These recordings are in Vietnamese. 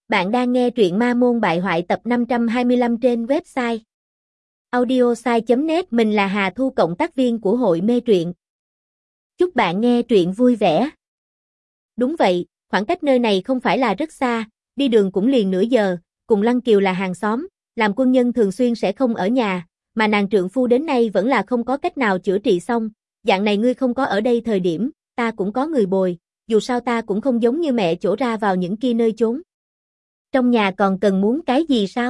Bạn đang nghe truyện Ma Môn Bại Hoại tập 525 trên website audiosai.net. Mình là Hà Thu, cộng tác viên của hội mê truyện. Chúc bạn nghe truyện vui vẻ. Đúng vậy, khoảng cách nơi này không phải là rất xa, đi đường cũng liền nửa giờ, cùng Lăng Kiều là hàng xóm, làm quân nhân thường xuyên sẽ không ở nhà, mà nàng trượng phu đến nay vẫn là không có cách nào chữa trị xong, dạng này ngươi không có ở đây thời điểm, ta cũng có người bồi, dù sao ta cũng không giống như mẹ chỗ ra vào những kia nơi chốn. Trong nhà còn cần muốn cái gì sao?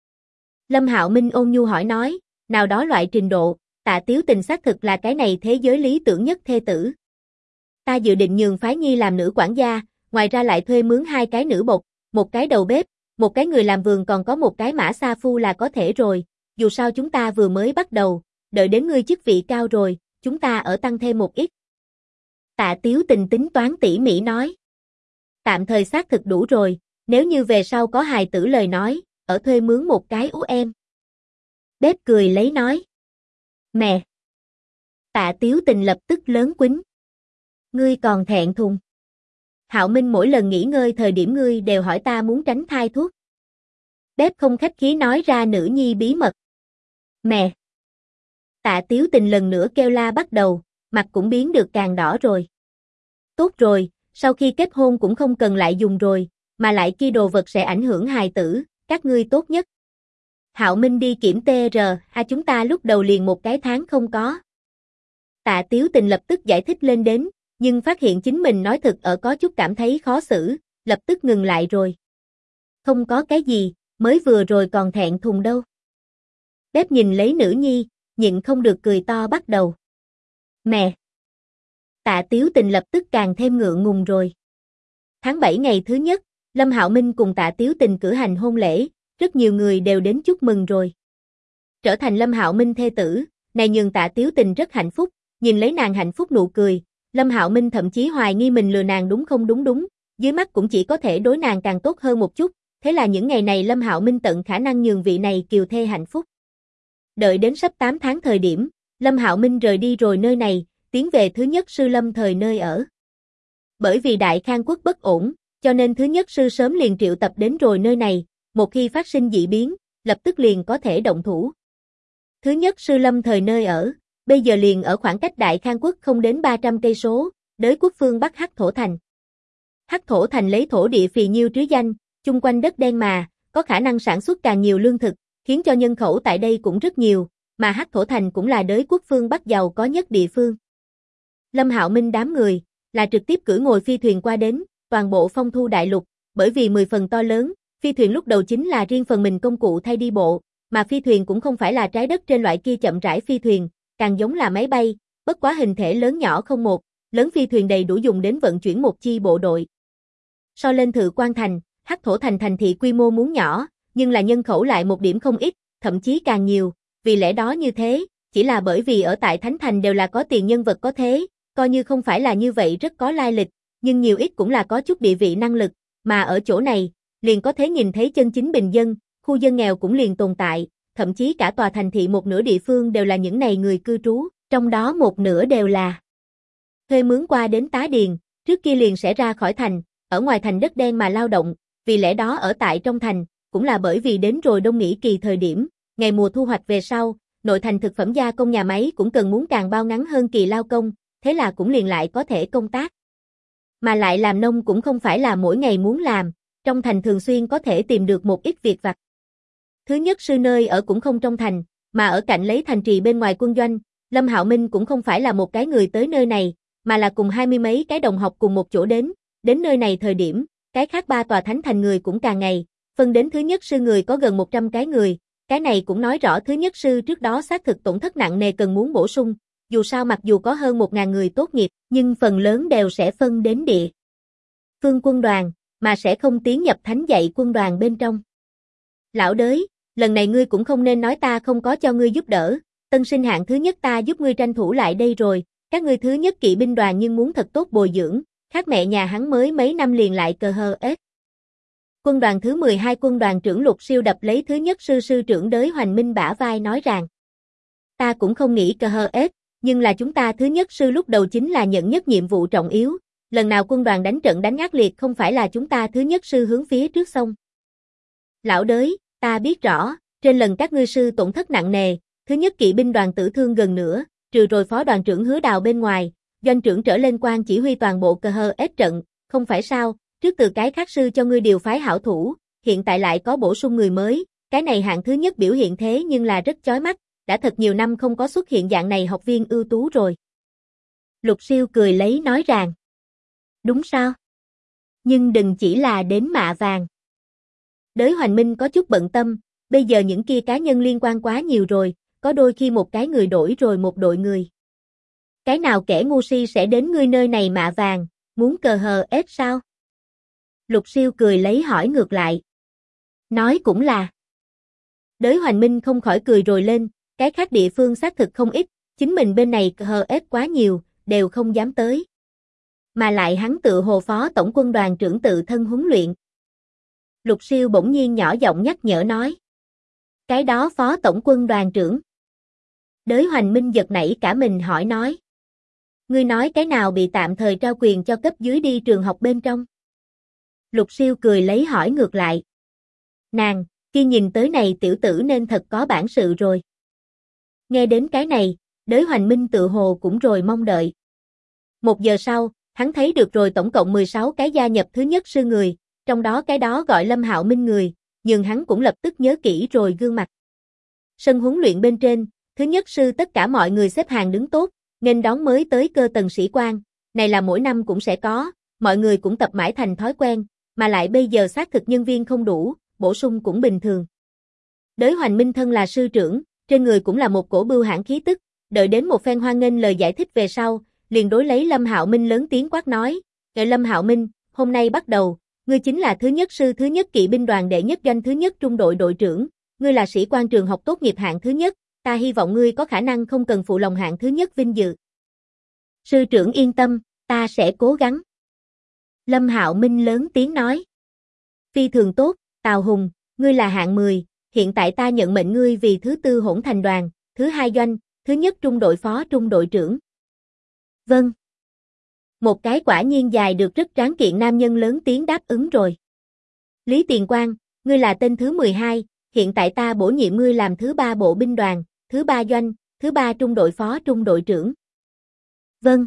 Lâm Hạo Minh ôn nhu hỏi nói, nào đó loại trình độ, Tạ Tiếu Tình xác thực là cái này thế giới lý tưởng nhất thê tử. Ta dự định nhường Phái Nhi làm nữ quản gia, ngoài ra lại thuê mướn 2 cái nữ bộc, một cái đầu bếp, một cái người làm vườn, còn có một cái mã sa phu là có thể rồi, dù sao chúng ta vừa mới bắt đầu, đợi đến ngươi chức vị cao rồi, chúng ta ở tăng thêm một ít. Tạ Tiếu Tình tính toán tỉ mỉ nói. Tạm thời xác thực đủ rồi, nếu như về sau có hài tử lời nói, ở thuê mướn một cái ú em. Bếp cười lấy nói. Mẹ! Tạ Tiếu Tình lập tức lớn quýnh. Ngươi còn thẹn thùng. Hạo Minh mỗi lần nghỉ ngơi thời điểm ngươi đều hỏi ta muốn tránh thai thuốc. Bếp không khách khí nói ra nữ nhi bí mật. Mẹ! Tạ Tiếu Tình lần nữa kêu la bắt đầu, mặt cũng biến được càng đỏ rồi. Tốt rồi, sau khi kết hôn cũng không cần lại dùng rồi, mà lại kia đồ vật sẽ ảnh hưởng hài tử, các ngươi tốt nhất. Hạo Minh đi kiểm chúng ta lúc đầu liền một cái tháng không có. Tạ Tiếu Tình lập tức giải thích lên đến, nhưng phát hiện chính mình nói thật ở có chút cảm thấy khó xử, lập tức ngừng lại rồi. Không có cái gì, mới vừa rồi còn thẹn thùng đâu. Bếp nhìn lấy nữ nhi, nhịn không được cười to bắt đầu. Mẹ! Tạ Tiếu Tình lập tức càng thêm ngượng ngùng rồi. Tháng 7 ngày thứ nhất, Lâm Hạo Minh cùng Tạ Tiếu Tình cử hành hôn lễ, rất nhiều người đều đến chúc mừng rồi. Trở thành Lâm Hạo Minh thê tử, này nhường Tạ Tiếu Tình rất hạnh phúc, nhìn lấy nàng hạnh phúc nụ cười, Lâm Hạo Minh thậm chí hoài nghi mình lừa nàng đúng không đúng, dưới mắt cũng chỉ có thể đối nàng càng tốt hơn một chút, thế là những ngày này Lâm Hạo Minh tận khả năng nhường vị này kiều thê hạnh phúc. Đợi đến sắp 8 tháng thời điểm, Lâm Hạo Minh rời đi rồi nơi này, tiến về thứ nhất sư Lâm Thời nơi ở. Bởi vì Đại Khang quốc bất ổn, cho nên thứ nhất sư sớm liền triệu tập đến rồi nơi này, một khi phát sinh dị biến, lập tức liền có thể động thủ. Thứ nhất sư Lâm Thời nơi ở, bây giờ liền ở khoảng cách Đại Khang quốc không đến 300 cây số, đới quốc phương Bắc Hắc Thổ Thành. Hắc Thổ Thành lấy thổ địa phì nhiêu trứ danh, chung quanh đất đen mà, có khả năng sản xuất càng nhiều lương thực, khiến cho nhân khẩu tại đây cũng rất nhiều, mà Hắc Thổ Thành cũng là đới quốc phương Bắc giàu có nhất địa phương. Lâm Hạo Minh đám người là trực tiếp cưỡi ngồi phi thuyền qua đến, toàn bộ Phong Thu đại lục, bởi vì 10 phần to lớn, phi thuyền lúc đầu chính là riêng phần mình công cụ thay đi bộ, mà phi thuyền cũng không phải là trái đất trên loại kia chậm rãi phi thuyền, càng giống là máy bay, bất quá hình thể lớn nhỏ không một, lớn phi thuyền đầy đủ dùng đến vận chuyển một chi bộ đội. So lên Thự Quan Thành, Hắc Thổ Thành thành thị quy mô muốn nhỏ, nhưng là nhân khẩu lại một điểm không ít, thậm chí càng nhiều, vì lẽ đó như thế, chỉ là bởi vì ở tại Thánh Thành đều là có tiền nhân vật có thế, coi như không phải là như vậy rất có lai lịch, nhưng nhiều ít cũng là có chút địa vị năng lực, mà ở chỗ này, liền có thể nhìn thấy chân chính bình dân, khu dân nghèo cũng liền tồn tại, thậm chí cả tòa thành thị một nửa địa phương đều là những này người cư trú, trong đó một nửa đều là thuê mướn qua đến tá điền, trước kia liền sẽ ra khỏi thành, ở ngoài thành đất đen mà lao động, vì lẽ đó ở tại trong thành, cũng là bởi vì đến rồi đông nghỉ kỳ thời điểm, ngày mùa thu hoạch về sau, nội thành thực phẩm gia công nhà máy cũng cần muốn càng bao ngắn hơn kỳ lao công, thế là cũng liền lại có thể công tác. Mà lại làm nông cũng không phải là mỗi ngày muốn làm, trong thành thường xuyên có thể tìm được một ít việc vặt. Thứ nhất sư nơi ở cũng không trong thành, mà ở cạnh lấy thành trì bên ngoài quân doanh, Lâm Hạo Minh cũng không phải là một cái người tới nơi này, mà là cùng 20 mấy cái đồng học cùng một chỗ đến nơi này thời điểm, cái khác 3 tòa thánh thành người cũng càng ngày, phân đến thứ nhất sư người có gần 100 cái người, cái này cũng nói rõ thứ nhất sư trước đó xác thực tổn thất nặng nề cần muốn bổ sung, dù sao mặc dù có hơn 1.000 người tốt nghiệp, nhưng phần lớn đều sẽ phân đến địa phương quân đoàn, mà sẽ không tiến nhập thánh dạy quân đoàn bên trong. Lão đới, lần này ngươi cũng không nên nói ta không có cho ngươi giúp đỡ, tân sinh hạng thứ nhất ta giúp ngươi tranh thủ lại đây rồi, các ngươi thứ nhất kỵ binh đoàn nhưng muốn thật tốt bồi dưỡng, khác mẹ nhà hắn mới mấy năm liền lại cờ hờ ết. Quân đoàn thứ 12 quân đoàn trưởng Lục Siêu đập lấy thứ nhất sư sư trưởng Đới Hoành Minh bả vai nói rằng, ta cũng không nghĩ cờ hờ ết, nhưng là chúng ta thứ nhất sư lúc đầu chính là nhận nhất nhiệm vụ trọng yếu, lần nào quân đoàn đánh trận đánh ác liệt không phải là chúng ta thứ nhất sư hướng phía trước sông, Lão đới, ta biết rõ, trên lần các ngươi sư tổn thất nặng nề, thứ nhất kỵ binh đoàn tử thương gần nữa, trừ rồi phó đoàn trưởng Hứa Đào bên ngoài, doanh trưởng trở lên quan chỉ huy toàn bộ KHS trận, không phải sao, trước từ cái khác sư cho ngươi điều phái hảo thủ, hiện tại lại có bổ sung người mới, cái này hạng thứ nhất biểu hiện thế nhưng là rất chói mắt, đã thật nhiều năm không có xuất hiện dạng này học viên ưu tú rồi. Lục Siêu cười lấy nói rằng, đúng sao? Nhưng đừng chỉ là đến mạ vàng. Đới Hoành Minh có chút bận tâm, bây giờ những kia cá nhân liên quan quá nhiều rồi, có đôi khi một cái người đổi rồi một đội người. Cái nào kẻ ngu si sẽ đến ngươi nơi này mạ vàng, muốn cờ hờ ép sao? Lục Siêu cười lấy hỏi ngược lại. Nói cũng là. Đới Hoành Minh không khỏi cười rồi lên, cái khác địa phương xác thực không ít, chính mình bên này cờ hờ ép quá nhiều, đều không dám tới. Mà lại hắn tự hồ phó tổng quân đoàn trưởng tự thân huấn luyện. Lục Siêu bỗng nhiên nhỏ giọng nhắc nhở nói. Cái đó phó tổng quân đoàn trưởng. Đới Hoành Minh giật nảy cả mình hỏi nói. Ngươi nói cái nào bị tạm thời trao quyền cho cấp dưới đi trường học bên trong? Lục Siêu cười lấy hỏi ngược lại. Nàng, khi nhìn tới này tiểu tử nên thật có bản sự rồi. Nghe đến cái này, Đới Hoành Minh tự hồ cũng rồi mong đợi. 1 giờ sau, hắn thấy được rồi tổng cộng 16 cái gia nhập thứ nhất sư người, trong đó cái đó gọi Lâm Hạo Minh người, nhưng hắn cũng lập tức nhớ kỹ rồi gương mặt. Sân huấn luyện bên trên, thứ nhất sư tất cả mọi người xếp hàng đứng tốt, nên đón mới tới cơ tầng sĩ quan, này là mỗi năm cũng sẽ có, mọi người cũng tập mãi thành thói quen, mà lại bây giờ xác thực nhân viên không đủ, bổ sung cũng bình thường. Đới Hoành Minh thân là sư trưởng, trên người cũng là một cổ bưu hãn khí tức, đợi đến một phen hoan nghênh lời giải thích về sau, liền đối lấy Lâm Hạo Minh lớn tiếng quát nói, Lâm Hạo Minh, hôm nay bắt đầu, ngươi chính là thứ nhất sư thứ nhất kỵ binh đoàn đệ nhất doanh thứ nhất trung đội đội trưởng, ngươi là sĩ quan trường học tốt nghiệp hạng thứ nhất, ta hy vọng ngươi có khả năng không cần phụ lòng hạng thứ nhất vinh dự. Sư trưởng yên tâm, ta sẽ cố gắng. Lâm Hạo Minh lớn tiếng nói. Phi thường tốt, Tào Hùng, ngươi là hạng 10, hiện tại ta nhận mệnh ngươi vì thứ tư hỗn thành đoàn, thứ hai doanh, thứ nhất trung đội phó trung đội trưởng. Vâng. Một cái quả nhiên dài được rất tráng kiện nam nhân lớn tiếng đáp ứng rồi. Lý Tiền Quang, ngươi là tên thứ 12, hiện tại ta bổ nhiệm ngươi làm thứ 3 bộ binh đoàn, thứ 3 doanh, thứ 3 trung đội phó trung đội trưởng. Vâng.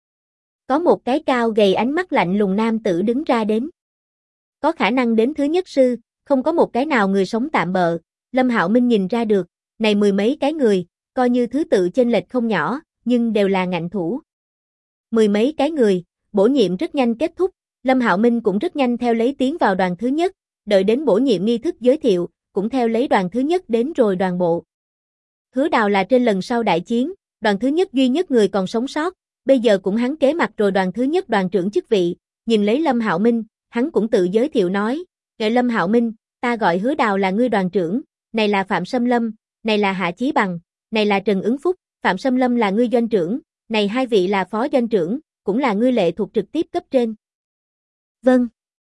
Có một cái cao gầy ánh mắt lạnh lùng nam tử đứng ra đến. Có khả năng đến thứ nhất sư, không có một cái nào người sống tạm bợ, Lâm Hạo Minh nhìn ra được, này 10 mấy cái người, coi như thứ tự chênh lệch không nhỏ, nhưng đều là ngạnh thủ. 10 mấy cái người, bổ nhiệm rất nhanh kết thúc, Lâm Hạo Minh cũng rất nhanh theo lấy tiến vào đoàn thứ nhất, đợi đến bổ nhiệm nghi thức giới thiệu, cũng theo lấy đoàn thứ nhất đến rồi đoàn bộ. Hứa Đào là trên lần sau đại chiến, đoàn thứ nhất duy nhất người còn sống sót, bây giờ cũng hắn kế mặt rồi đoàn thứ nhất đoàn trưởng chức vị, nhìn lấy Lâm Hạo Minh, hắn cũng tự giới thiệu nói, Lâm Hạo Minh, ta gọi Hứa Đào là ngươi đoàn trưởng, này là Phạm Sâm Lâm, này là Hạ Chí Bằng, này là Trần Ứng Phúc, Phạm Sâm Lâm là ngươi doanh trưởng, này hai vị là phó doanh trưởng, cũng là ngươi lệ thuộc trực tiếp cấp trên. Vâng.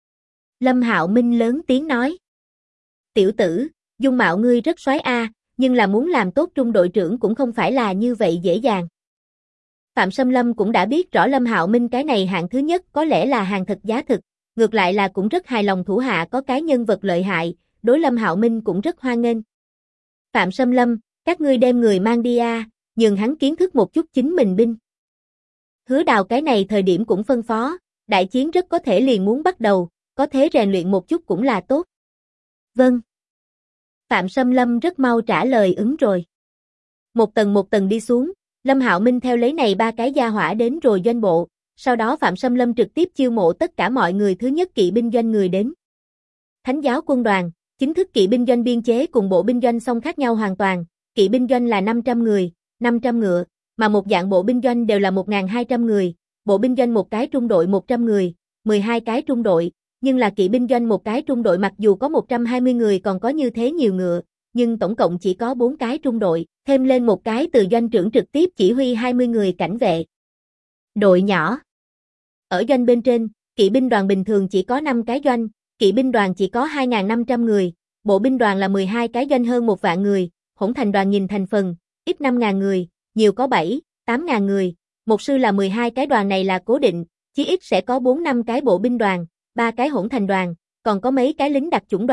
Lâm Hạo Minh lớn tiếng nói. Tiểu tử, dung mạo ngươi rất soái a, nhưng là muốn làm tốt trung đội trưởng cũng không phải là như vậy dễ dàng. Phạm Sâm Lâm cũng đã biết rõ Lâm Hạo Minh cái này hạng thứ nhất có lẽ là hàng thật giá thực, ngược lại là cũng rất hài lòng thủ hạ có cái nhân vật lợi hại, đối Lâm Hạo Minh cũng rất hoan nghênh. Phạm Sâm Lâm, các ngươi đem người mang đi a, nhường hắn kiến thức một chút chính mình binh. Hứa Đào cái này thời điểm cũng phân phó, đại chiến rất có thể liền muốn bắt đầu, có thế rèn luyện một chút cũng là tốt. Vâng. Phạm Sâm Lâm rất mau trả lời ứng rồi. Một tầng đi xuống, Lâm Hạo Minh theo lấy này 3 cái gia hỏa đến rồi doanh bộ, sau đó Phạm Sâm Lâm trực tiếp chiêu mộ tất cả mọi người thứ nhất kỵ binh doanh người đến. Thánh giáo quân đoàn, chính thức kỵ binh doanh biên chế cùng bộ binh doanh song khác nhau hoàn toàn, kỵ binh doanh là 500 người, 500 ngựa, mà một dạng bộ binh doanh đều là 1.200 người, bộ binh doanh một cái trung đội 100 người, 12 cái trung đội, nhưng là kỵ binh doanh một cái trung đội mặc dù có 120 người còn có như thế nhiều ngựa, nhưng tổng cộng chỉ có 4 cái trung đội, thêm lên một cái từ doanh trưởng trực tiếp chỉ huy 20 người cảnh vệ. Đội nhỏ. Ở doanh bên trên, kỵ binh đoàn bình thường chỉ có 5 cái doanh, kỵ binh đoàn chỉ có 2.500 người, bộ binh đoàn là 12 cái doanh hơn 1 vạn người, hỗn thành đoàn nhìn thành phần, ít 5.000 người, nhiều có 7-8.000 người, một sư là 12 cái đoàn này là cố định, chí ít sẽ có 4-5 cái bộ binh đoàn, 3 cái hỗn thành đoàn, còn có mấy cái lính đặc chủng đoàn,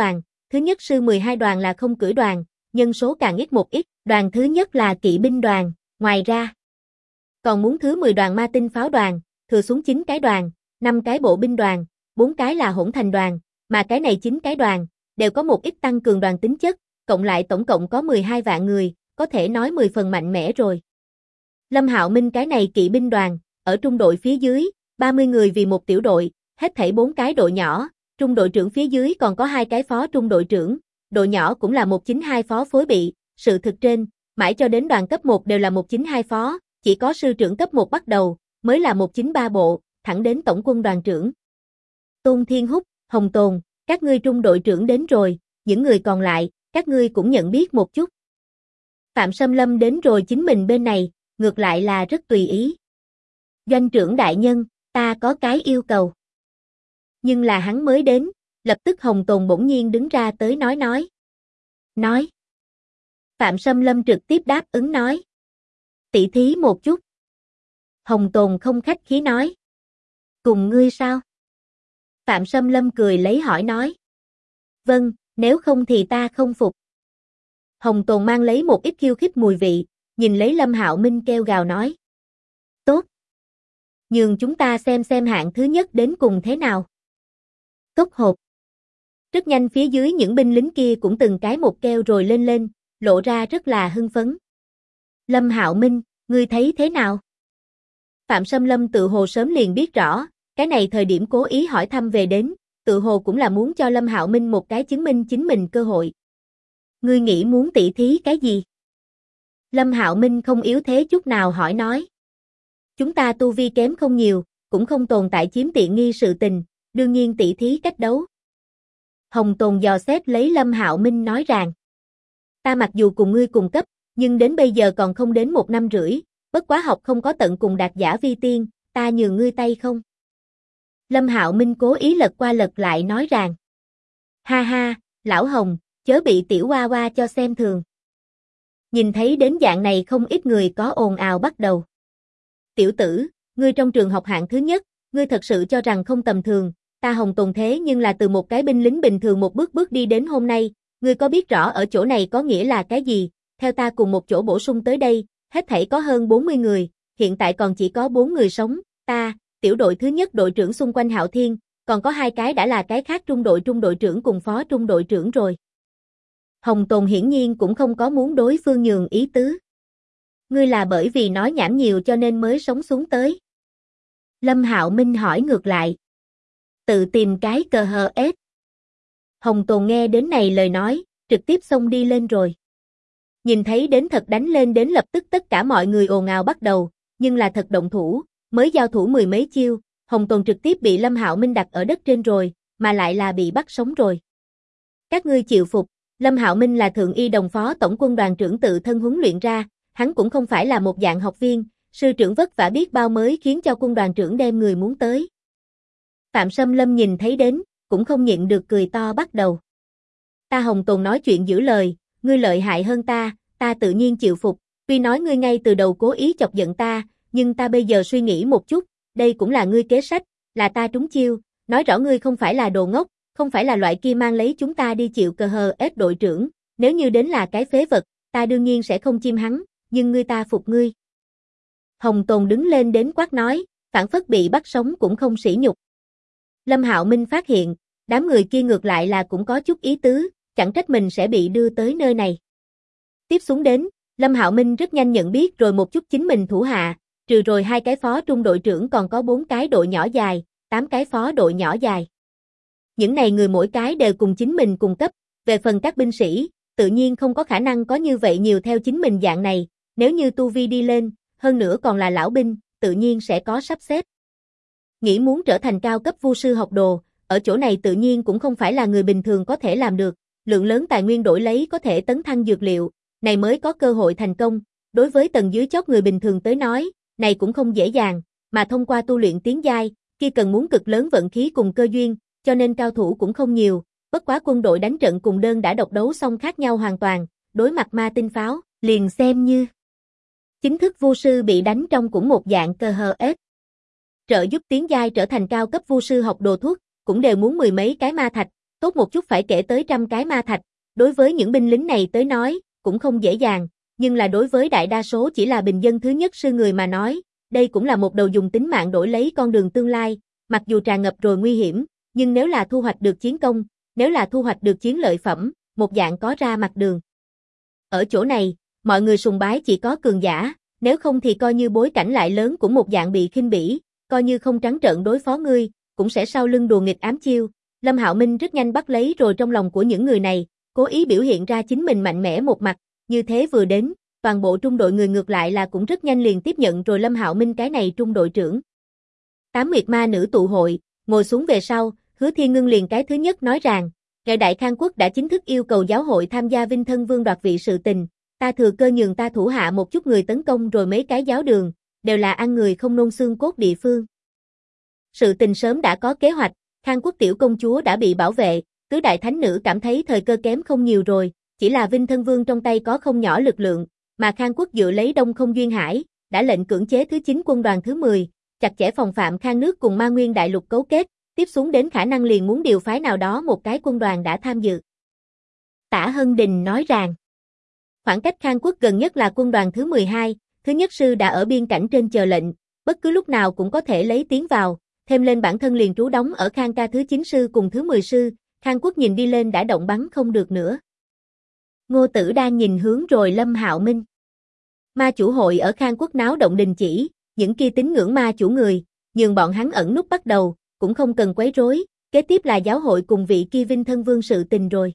Thứ nhất sư 12 đoàn là không cưỡi đoàn, nhân số càng ít một ít, đoàn thứ nhất là kỵ binh đoàn, ngoài ra còn muốn thứ 10 đoàn ma tinh pháo đoàn, thừa xuống 9 cái đoàn, 5 cái bộ binh đoàn, 4 cái là hỗn thành đoàn, mà cái này 9 cái đoàn, đều có một ít tăng cường đoàn tính chất, cộng lại tổng cộng có 12 vạn người, có thể nói 10 phần mạnh mẽ rồi. Lâm Hạo Minh cái này kỵ binh đoàn, ở trung đội phía dưới, 30 người vì một tiểu đội, hết thảy 4 cái đội nhỏ, trung đội trưởng phía dưới còn có 2 cái phó trung đội trưởng, đội nhỏ cũng là 192 phó phối bị, sự thực trên, mãi cho đến đoàn cấp 1 đều là 192 phó, chỉ có sư trưởng cấp 1 bắt đầu, mới là 193 bộ, thẳng đến tổng quân đoàn trưởng. Tôn Thiên Húc, Hồng Tồn, các ngươi trung đội trưởng đến rồi, những người còn lại, các ngươi cũng nhận biết một chút. Phạm Sâm Lâm đến rồi chính mình bên này, ngược lại là rất tùy ý. Doanh trưởng đại nhân, ta có cái yêu cầu. Nhưng là hắn mới đến, lập tức Hồng Tồn bỗng nhiên đứng ra tới nói. Phạm Sâm Lâm trực tiếp đáp ứng nói. Tỉ thí một chút. Hồng Tồn không khách khí nói. Cùng ngươi sao? Phạm Sâm Lâm cười lấy hỏi nói. Vâng, nếu không thì ta không phục. Hồng Tồn mang lấy một ít khiêu khích mùi vị, nhìn lấy Lâm Hạo Minh kêu gào nói. Tốt. Nhường chúng ta xem hạng thứ nhất đến cùng thế nào. Cốc hộp. Rất nhanh phía dưới những binh lính kia cũng từng cái một kêu rồi lên, lộ ra rất là hưng phấn. Lâm Hạo Minh, ngươi thấy thế nào? Phạm Sâm Lâm tự hồ sớm liền biết rõ, cái này thời điểm cố ý hỏi thăm về đến, tự hồ cũng là muốn cho Lâm Hạo Minh một cái chứng minh chính mình cơ hội. Ngươi nghĩ muốn tỉ thí cái gì? Lâm Hạo Minh không yếu thế chút nào hỏi nói. Chúng ta tu vi kém không nhiều, cũng không tồn tại chiếm tiện nghi sự tình, đương nhiên tỉ thí cách đấu. Hồng Tồn dò xét lấy Lâm Hạo Minh nói rằng. Ta mặc dù cùng ngươi cùng cấp, nhưng đến bây giờ còn không đến 1 năm rưỡi, bất quá học không có tận cùng đạt giả vi tiên, ta nhường ngươi tay không? Lâm Hạo Minh cố ý lật qua lật lại nói rằng. Ha ha, lão Hồng, chớ bị tiểu hoa hoa cho xem thường. Nhìn thấy đến dạng này không ít người có ồn ào bắt đầu. Tiểu tử, ngươi trong trường học hạng thứ nhất, ngươi thật sự cho rằng không tầm thường, ta Hồng Tồn thế nhưng là từ một cái binh lính bình thường một bước đi đến hôm nay, ngươi có biết rõ ở chỗ này có nghĩa là cái gì? Theo ta cùng một chỗ bổ sung tới đây, hết thảy có hơn 40 người, hiện tại còn chỉ có 4 người sống, ta, tiểu đội thứ nhất đội trưởng xung quanh Hạo Thiên, còn có 2 cái đã là cái khác trung đội trưởng cùng phó trung đội trưởng rồi. Hồng Tồn hiển nhiên cũng không có muốn đối phương nhường ý tứ. Ngươi là bởi vì nói nhảm nhiều cho nên mới sống xuống tới. Lâm Hạo Minh hỏi ngược lại. Tự tìm cái cờ hờ ết. Hồng Tồn nghe đến này lời nói, trực tiếp xông đi lên rồi. Nhìn thấy đến thật đánh lên đến lập tức tất cả mọi người ồn ào bắt đầu, nhưng là thật động thủ, mới giao thủ 10 mấy chiêu, Hồng Tồn trực tiếp bị Lâm Hạo Minh đặt ở đất trên rồi, mà lại là bị bắt sống rồi. Các ngươi chịu phục, Lâm Hạo Minh là thượng y đồng phó tổng quân đoàn trưởng tự thân huấn luyện ra, hắn cũng không phải là một dạng học viên, sư trưởng vất vả biết bao mới khiến cho quân đoàn trưởng đem người muốn tới. Phạm Sâm Lâm nhìn thấy đến, cũng không nhịn được cười to bắt đầu. Ta Hồng Tồn nói chuyện giữ lời, ngươi lợi hại hơn ta tự nhiên chịu phục, tuy nói ngươi ngay từ đầu cố ý chọc giận ta, nhưng ta bây giờ suy nghĩ một chút, đây cũng là ngươi kế sách, là ta trúng chiêu, nói rõ ngươi không phải là đồ ngốc, không phải là loại kia mang lấy chúng ta đi chịu cờ hờ ết đội trưởng, nếu như đến là cái phế vật, ta đương nhiên sẽ không chim hắn, nhưng ngươi ta phục ngươi. Hồng Tồn đứng lên đến quát nói, phản phất bị bắt sống cũng không sỉ nhục. Lâm Hạo Minh phát hiện, đám người kia ngược lại là cũng có chút ý tứ, chẳng trách mình sẽ bị đưa tới nơi này. Tiếp xuống đến, Lâm Hạo Minh rất nhanh nhận biết rồi một chút chính mình thủ hạ, trừ rồi 2 cái phó trung đội trưởng còn có 4 cái đội nhỏ dài, 8 cái phó đội nhỏ dài. Những này người mỗi cái đều cùng chính mình cùng cấp, về phần các binh sĩ, tự nhiên không có khả năng có như vậy nhiều theo chính mình dạng này, nếu như tu vi đi lên, hơn nữa còn là lão binh, tự nhiên sẽ có sắp xếp. Nghĩ muốn trở thành cao cấp vu sư học đồ, ở chỗ này tự nhiên cũng không phải là người bình thường có thể làm được, lượng lớn tài nguyên đổi lấy có thể tấn thăng dược liệu, này mới có cơ hội thành công, đối với tầng dưới chót người bình thường tới nói, này cũng không dễ dàng, mà thông qua tu luyện tiến giai, kia cần muốn cực lớn vận khí cùng cơ duyên, cho nên cao thủ cũng không nhiều, bất quá quân đội đánh trận cùng đơn đã độc đấu xong khác nhau hoàn toàn, đối mặt ma tinh pháo, liền xem như chính thức vu sư bị đánh trong cũng một dạng cơ hờ ết. Trợ giúp tiến giai trở thành cao cấp vu sư học đồ thuốc, cũng đều muốn 10 mấy cái ma thạch, Tốt một chút phải kể tới 100 cái ma thạch, đối với những binh lính này tới nói, cũng không dễ dàng, nhưng là đối với đại đa số chỉ là bình dân thứ nhất sư người mà nói, đây cũng là một đầu dùng tính mạng đổi lấy con đường tương lai, mặc dù tràn ngập rồi nguy hiểm, nhưng nếu là thu hoạch được chiến công, nếu là thu hoạch được chiến lợi phẩm, một dạng có ra mặt đường. Ở chỗ này, mọi người sùng bái chỉ có cường giả, nếu không thì coi như bối cảnh lại lớn cũng một dạng bị khinh bỉ, coi như không trắng trợn đối phó ngươi, cũng sẽ sau lưng đùa nghịch ám chiêu. Lâm Hạo Minh rất nhanh bắt lấy rồi trong lòng của những người này, cố ý biểu hiện ra chính mình mạnh mẽ một mặt, như thế vừa đến, toàn bộ trung đội người ngược lại là cũng rất nhanh liền tiếp nhận rồi Lâm Hạo Minh cái này trung đội trưởng. 8 Nguyệt Ma nữ tụ hội, ngồi xuống về sau, Hứa Thiên Ngưng liền cái thứ nhất nói rằng, Ngài Đại Khang Quốc đã chính thức yêu cầu giáo hội tham gia Vinh Thân Vương đoạt vị sự tình, ta thừa cơ nhường ta thủ hạ một chút người tấn công rồi mấy cái giáo đường, đều là ăn người không nôn xương cốt địa phương. Sự tình sớm đã có kế hoạch, Khang Quốc tiểu công chúa đã bị bảo vệ, tứ đại thánh nữ cảm thấy thời cơ kém không nhiều rồi, chỉ là Vinh Thân Vương trong tay có không nhỏ lực lượng, mà Khang Quốc dựa lấy Đông Không Duyên Hải, đã lệnh cưỡng chế thứ 9 quân đoàn thứ 10, chặt chẽ phòng phạm Khang nước cùng Ma Nguyên đại lục cấu kết, tiếp xuống đến khả năng liền muốn điều phái nào đó một cái quân đoàn đã tham dự. Tả Hân Đình nói rằng, khoảng cách Khang Quốc gần nhất là quân đoàn thứ 12, thứ nhất sư đã ở biên cảnh trên chờ lệnh, bất cứ lúc nào cũng có thể lấy tiến vào, thêm lên bản thân liền trú đóng ở Khang ca thứ 9 sư cùng thứ 10 sư, Khang Quốc nhìn đi lên đã động bắn không được nữa. Ngô Tử đang nhìn hướng rồi Lâm Hạo Minh. Ma chủ hội ở Khang Quốc náo động đình chỉ, những kia tín ngưỡng ma chủ người, nhường bọn hắn ẩn núp bắt đầu, cũng không cần quấy rối, kế tiếp là giáo hội cùng vị kia Vinh Thân Vương sự tình rồi.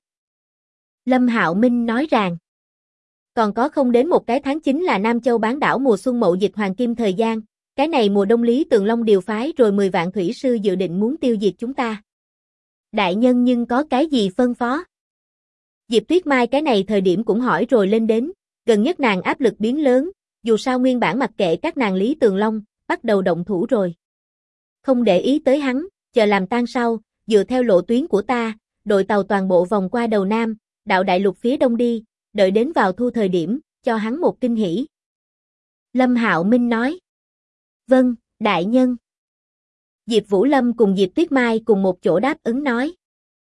Lâm Hạo Minh nói rằng, còn có không đến một cái tháng chính là Nam Châu bán đảo mùa xuân mậu dịch hoàng kim thời gian, cái này mùa đông Lý Tường Long điều phái rồi 10 vạn thủy sư dự định muốn tiêu diệt chúng ta. Đại nhân nhưng có cái gì phân phó? Diệp Tuyết Mai cái này thời điểm cũng hỏi rồi lên đến, gần nhất nàng áp lực biến lớn, dù sao nguyên bản mặc kệ các nàng Lý Tường Long, bắt đầu động thủ rồi. Không để ý tới hắn, chờ làm tan sau, dựa theo lộ tuyến của ta, đội tàu toàn bộ vòng qua đầu Nam, đạo đại lục phía đông đi, đợi đến vào thu thời điểm, cho hắn một kinh hỉ. Lâm Hạo Minh nói. Vâng, đại nhân. Diệp Vũ Lâm cùng Diệp Tuyết Mai cùng một chỗ đáp ứng nói.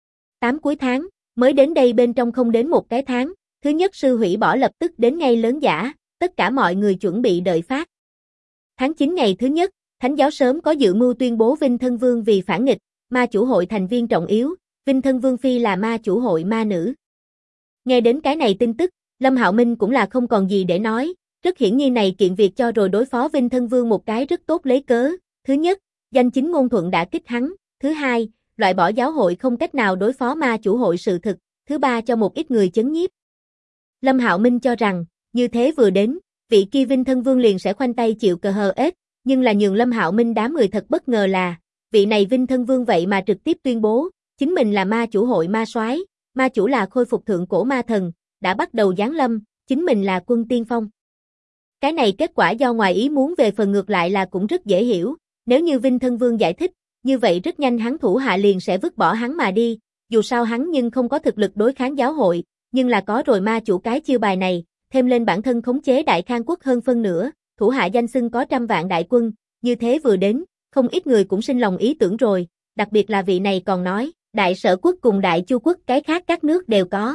8 cuối tháng, mới đến đây bên trong không đến một cái tháng, thứ nhất sư hủy bỏ lập tức đến ngay lớn giả, tất cả mọi người chuẩn bị đợi phát. Tháng 9 ngày thứ nhất, Thánh giáo sớm có dự mưu tuyên bố Vinh Thân Vương vì phản nghịch, ma chủ hội thành viên trọng yếu, Vinh Thân Vương phi là ma chủ hội ma nữ. Nghe đến cái này tin tức, Lâm Hạo Minh cũng là không còn gì để nói, rất hiển nhiên này kiện việc cho rồi đối phó Vinh Thân Vương một cái rất tốt lấy cớ, thứ nhất, danh chính ngôn thuận đã kích hắn, thứ hai, loại bỏ giáo hội không cách nào đối phó ma chủ hội sự thực, thứ ba cho một ít người chấn nhiếp. Lâm Hạo Minh cho rằng, như thế vừa đến, vị kia Vinh Thân Vương liền sẽ khoanh tay chịu cờ hờ ết, nhưng là nhường Lâm Hạo Minh đám người thật bất ngờ là, vị này Vinh Thân Vương vậy mà trực tiếp tuyên bố, chính mình là ma chủ hội ma soái, ma chủ là khôi phục thượng cổ ma thần, đã bắt đầu giáng lâm, chính mình là quân tiên phong. Cái này kết quả do ngoài ý muốn về phần ngược lại là cũng rất dễ hiểu, nếu như Vinh Thân Vương giải thích, như vậy rất nhanh hắn thủ hạ liền sẽ vứt bỏ hắn mà đi, dù sao hắn nhưng không có thực lực đối kháng giáo hội, nhưng là có rồi ma chủ cái chiêu bài này, thêm lên bản thân khống chế Đại Khang Quốc hơn phân nửa, thủ hạ danh xưng có 100 vạn đại quân, như thế vừa đến, không ít người cũng sinh lòng ý tưởng rồi, đặc biệt là vị này còn nói, Đại Sở Quốc cùng Đại Chu Quốc cái khác các nước đều có.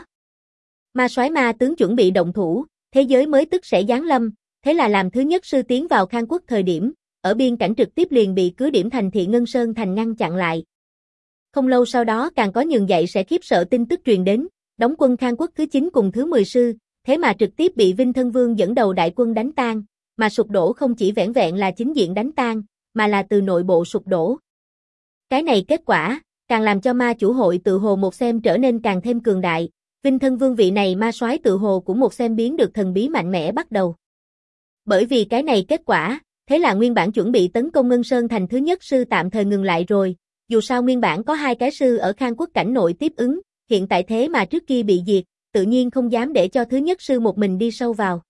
Ma soái ma tướng chuẩn bị động thủ, thế giới mới tức sẽ giáng lâm, thế là làm thứ nhất sư tiến vào Khang Quốc thời điểm, ở biên cảnh trực tiếp liền bị cứ điểm thành thị Ngân Sơn thành ngăn chặn lại. Không lâu sau đó càng có nhường dậy sẽ khiếp sợ tin tức truyền đến, đóng quân Khang Quốc thứ 9 cùng thứ 10 sư, thế mà trực tiếp bị Vinh Thân Vương dẫn đầu đại quân đánh tan, mà sụp đổ không chỉ vẻn vẹn là chính diện đánh tan, mà là từ nội bộ sụp đổ. Cái này kết quả, càng làm cho ma chủ hội tự hồ một xem trở nên càng thêm cường đại, Vinh Thân Vương vị này ma soái tự hồ cũng một xem biến được thần bí mạnh mẽ bắt đầu. Bởi vì cái này kết quả, thế là nguyên bản chuẩn bị tấn công Ngân Sơn thành thứ nhất sư tạm thời ngừng lại rồi, dù sao nguyên bản có 2 cái sư ở Khang Quốc cảnh nội tiếp ứng, hiện tại thế mà trước kia bị diệt, tự nhiên không dám để cho thứ nhất sư một mình đi sâu vào.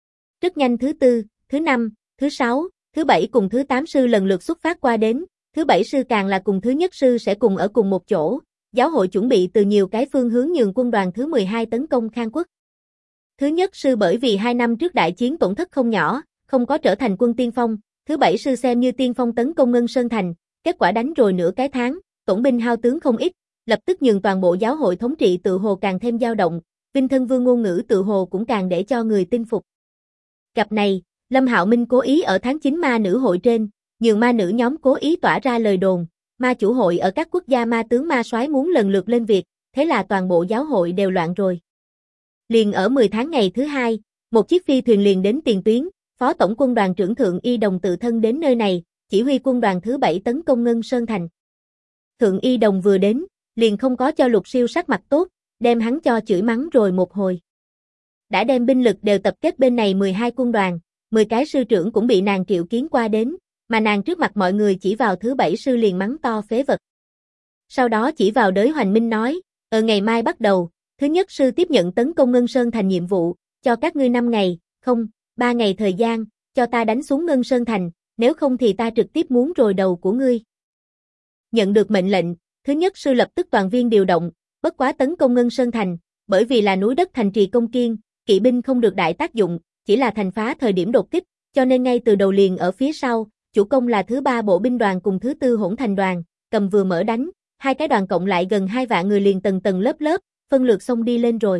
Rất nhanh thứ 4, thứ 5, thứ 6, thứ 7 cùng thứ 8 sư lần lượt xuất phát qua đến, thứ 7 sư càng là cùng thứ nhất sư sẽ cùng ở cùng một chỗ, giáo hội chuẩn bị từ nhiều cái phương hướng nhường quân đoàn thứ 12 tấn công Khang Quốc. Thứ nhất sư bởi vì 2 năm trước đại chiến tổn thất không nhỏ, không có trở thành quân tiên phong, thứ 7 sư xem như tiên phong tấn công Ngân Sơn thành, kết quả đánh rồi nửa cái tháng, tổn binh hao tướng không ít, lập tức nhường toàn bộ giáo hội thống trị tự hồ càng thêm dao động, Vinh Thân Vương ngôn ngữ tự hồ cũng càng để cho người tin phục. Cặp này, Lâm Hạo Minh cố ý ở tháng 9 ma nữ hội trên, nhường ma nữ nhóm cố ý tỏa ra lời đồn, ma chủ hội ở các quốc gia ma tướng ma soái muốn lần lượt lên việc, thế là toàn bộ giáo hội đều loạn rồi. Liền ở 10 tháng ngày thứ 2, một chiếc phi thuyền liền đến tiền tuyến, Phó Tổng quân đoàn trưởng Thượng Y Đồng tự thân đến nơi này, chỉ huy quân đoàn thứ 7 tấn công Ngân Sơn Thành. Thượng Y Đồng vừa đến, liền không có cho Lục Siêu sắc mặt tốt, đem hắn cho chửi mắng rồi một hồi. Đã đem binh lực đều tập kết bên này 12 quân đoàn, 10 cái sư trưởng cũng bị nàng triệu kiến qua đến, mà nàng trước mặt mọi người chỉ vào thứ 7 sư liền mắng to phế vật. Sau đó chỉ vào Đới Hoành Minh nói, ngày mai bắt đầu, thứ nhất sư tiếp nhận tấn công Ngân Sơn Thành nhiệm vụ, cho các ngươi 5 ngày, không, 3 ngày thời gian, cho ta đánh xuống Ngân Sơn Thành, nếu không thì ta trực tiếp muốn rồi đầu của ngươi. Nhận được mệnh lệnh, thứ nhất sư lập tức toàn viên điều động, bất quá tấn công Ngân Sơn Thành, bởi vì là núi đất thành trì công kiên, kỵ binh không được đại tác dụng, chỉ là thành phá thời điểm đột kích, cho nên ngay từ đầu liền ở phía sau, chủ công là thứ 3 bộ binh đoàn cùng thứ 4 hỗn thành đoàn, cầm vừa mở đánh, hai cái đoàn cộng lại gần 2 vạn người liền tầng tầng lớp lớp, phân lượt xông đi lên rồi.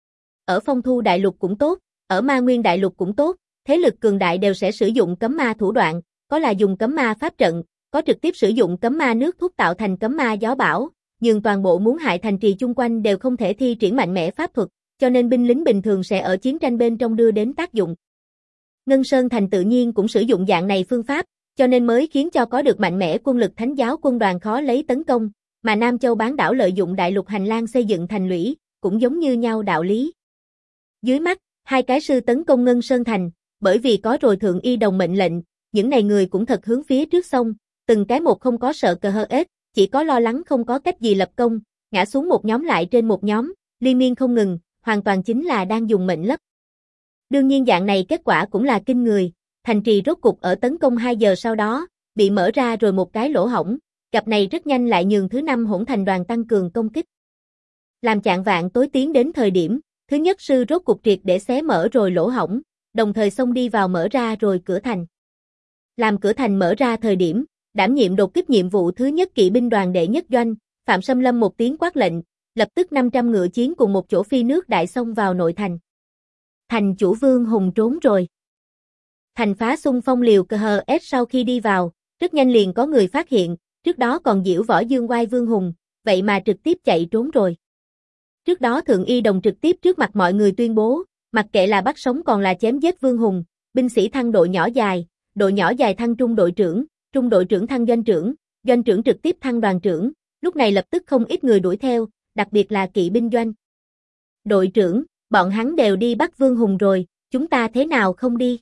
Ở Phong Thu Đại Lục cũng tốt, ở Ma Nguyên Đại Lục cũng tốt, thế lực cường đại đều sẽ sử dụng cấm ma thủ đoạn, có là dùng cấm ma pháp trận, có trực tiếp sử dụng cấm ma nước thuốc tạo thành cấm ma gió bão, nhưng toàn bộ muốn hại thành trì chung quanh đều không thể thi triển mạnh mẽ pháp thuật, cho nên binh lính bình thường sẽ ở chiến tranh bên trong đưa đến tác dụng. Ngân Sơn Thành tự nhiên cũng sử dụng dạng này phương pháp, cho nên mới khiến cho có được mạnh mẽ quân lực thánh giáo quân đoàn khó lấy tấn công, mà Nam Châu bán đảo lợi dụng đại lục hành lang xây dựng thành lũy, cũng giống như nhau đạo lý. Dưới mắt, hai cái sư tấn công Ngân Sơn Thành, bởi vì có rồi Thượng Y Đồng mệnh lệnh, những này người cũng thật hướng phía trước sông, từng cái một không có sợ cờ hơ ết, chỉ có lo lắng không có cách gì lập công, ngã xuống một nhóm lại trên một nhóm, liên miên không ngừng, hoàn toàn chính là đang dùng mệnh lấp. Đương nhiên dạng này kết quả cũng là kinh người, thành trì rốt cục ở tấn công 2 giờ sau đó, bị mở ra rồi một cái lỗ hổng, cặp này rất nhanh lại nhường thứ 5 hỗn thành đoàn tăng cường công kích. Làm chạng vạng tối tiến đến thời điểm, thứ nhất sư rốt cục triệt để xé mở rồi lỗ hổng, đồng thời xông đi vào mở ra rồi cửa thành. Làm cửa thành mở ra thời điểm, đảm nhiệm đột kích nhiệm vụ thứ nhất kỵ binh đoàn đệ nhất doanh, Phạm Sâm Lâm một tiếng quát lệnh, lập tức 500 ngựa chiến cùng một chỗ phi nước đại xông vào nội thành. Thành chủ Vương Hùng trốn rồi. Thành phá xung phong liều cờ hờ S sau khi đi vào, rất nhanh liền có người phát hiện, trước đó còn diễu võ dương oai Vương Hùng, vậy mà trực tiếp chạy trốn rồi. Trước đó Thượng Y Đồng trực tiếp trước mặt mọi người tuyên bố, mặc kệ là bắt sống còn là chém giết Vương Hùng, binh sĩ thăng đội nhỏ dài thăng trung đội trưởng thăng doanh trưởng trực tiếp thăng đoàn trưởng, lúc này lập tức không ít người đuổi theo, đặc biệt là kỵ binh doanh. Đội trưởng, bọn hắn đều đi bắt Vương Hùng rồi, chúng ta thế nào không đi?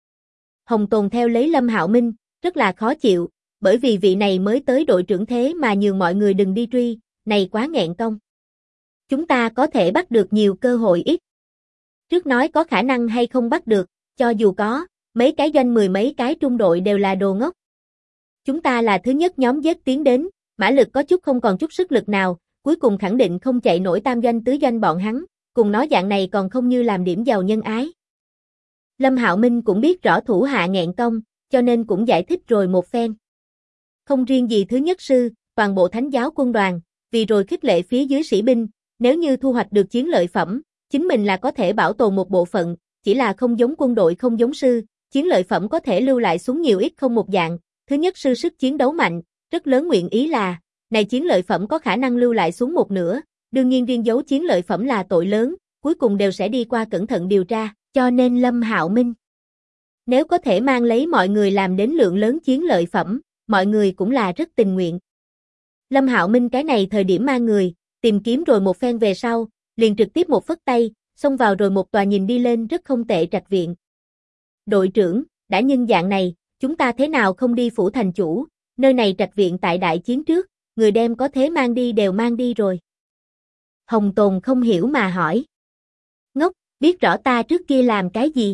Hồng Tồn theo lấy Lâm Hạo Minh, rất là khó chịu, bởi vì vị này mới tới đội trưởng thế mà nhường mọi người đừng đi truy, này quá nghẹn công. Chúng ta có thể bắt được nhiều cơ hội ít. Trước nói có khả năng hay không bắt được, cho dù có, mấy cái doanh 10 mấy cái trung đội đều là đồ ngốc. Chúng ta là thứ nhất nhóm giết tiến đến, mã lực có chút không còn chút sức lực nào, cuối cùng khẳng định không chạy nổi tam doanh tứ doanh bọn hắn, cùng nói dạng này còn không như làm điểm giàu nhân ái. Lâm Hạo Minh cũng biết rõ thủ hạ nghẹn công, cho nên cũng giải thích rồi một phen. Không riêng gì thứ nhất sư, toàn bộ thánh giáo quân đoàn, vì rồi khích lệ phía dưới sĩ binh, nếu như thu hoạch được chiến lợi phẩm, chính mình là có thể bảo tồn một bộ phận, chỉ là không giống quân đội không giống sư, chiến lợi phẩm có thể lưu lại xuống nhiều ít không một dạng, thứ nhất sư sức chiến đấu mạnh, rất lớn nguyện ý là, này chiến lợi phẩm có khả năng lưu lại xuống một nửa, đương nhiên riêng giấu chiến lợi phẩm là tội lớn, cuối cùng đều sẽ đi qua cẩn thận điều tra, cho nên Lâm Hạo Minh. Nếu có thể mang lấy mọi người làm đến lượng lớn chiến lợi phẩm, mọi người cũng là rất tình nguyện. Lâm Hạo Minh cái này thời điểm mang người, tìm kiếm rồi một phen về sau, liền trực tiếp một phất tay, xông vào rồi một tòa nhìn đi lên rất không tệ trạch viện. Đội trưởng, đã nhân dạng này, chúng ta thế nào không đi phủ thành chủ, nơi này trạch viện tại đại chiến trước, người đem có thế mang đi đều mang đi rồi. Hồng Tồn không hiểu mà hỏi. Ngốc, biết rõ ta trước kia làm cái gì?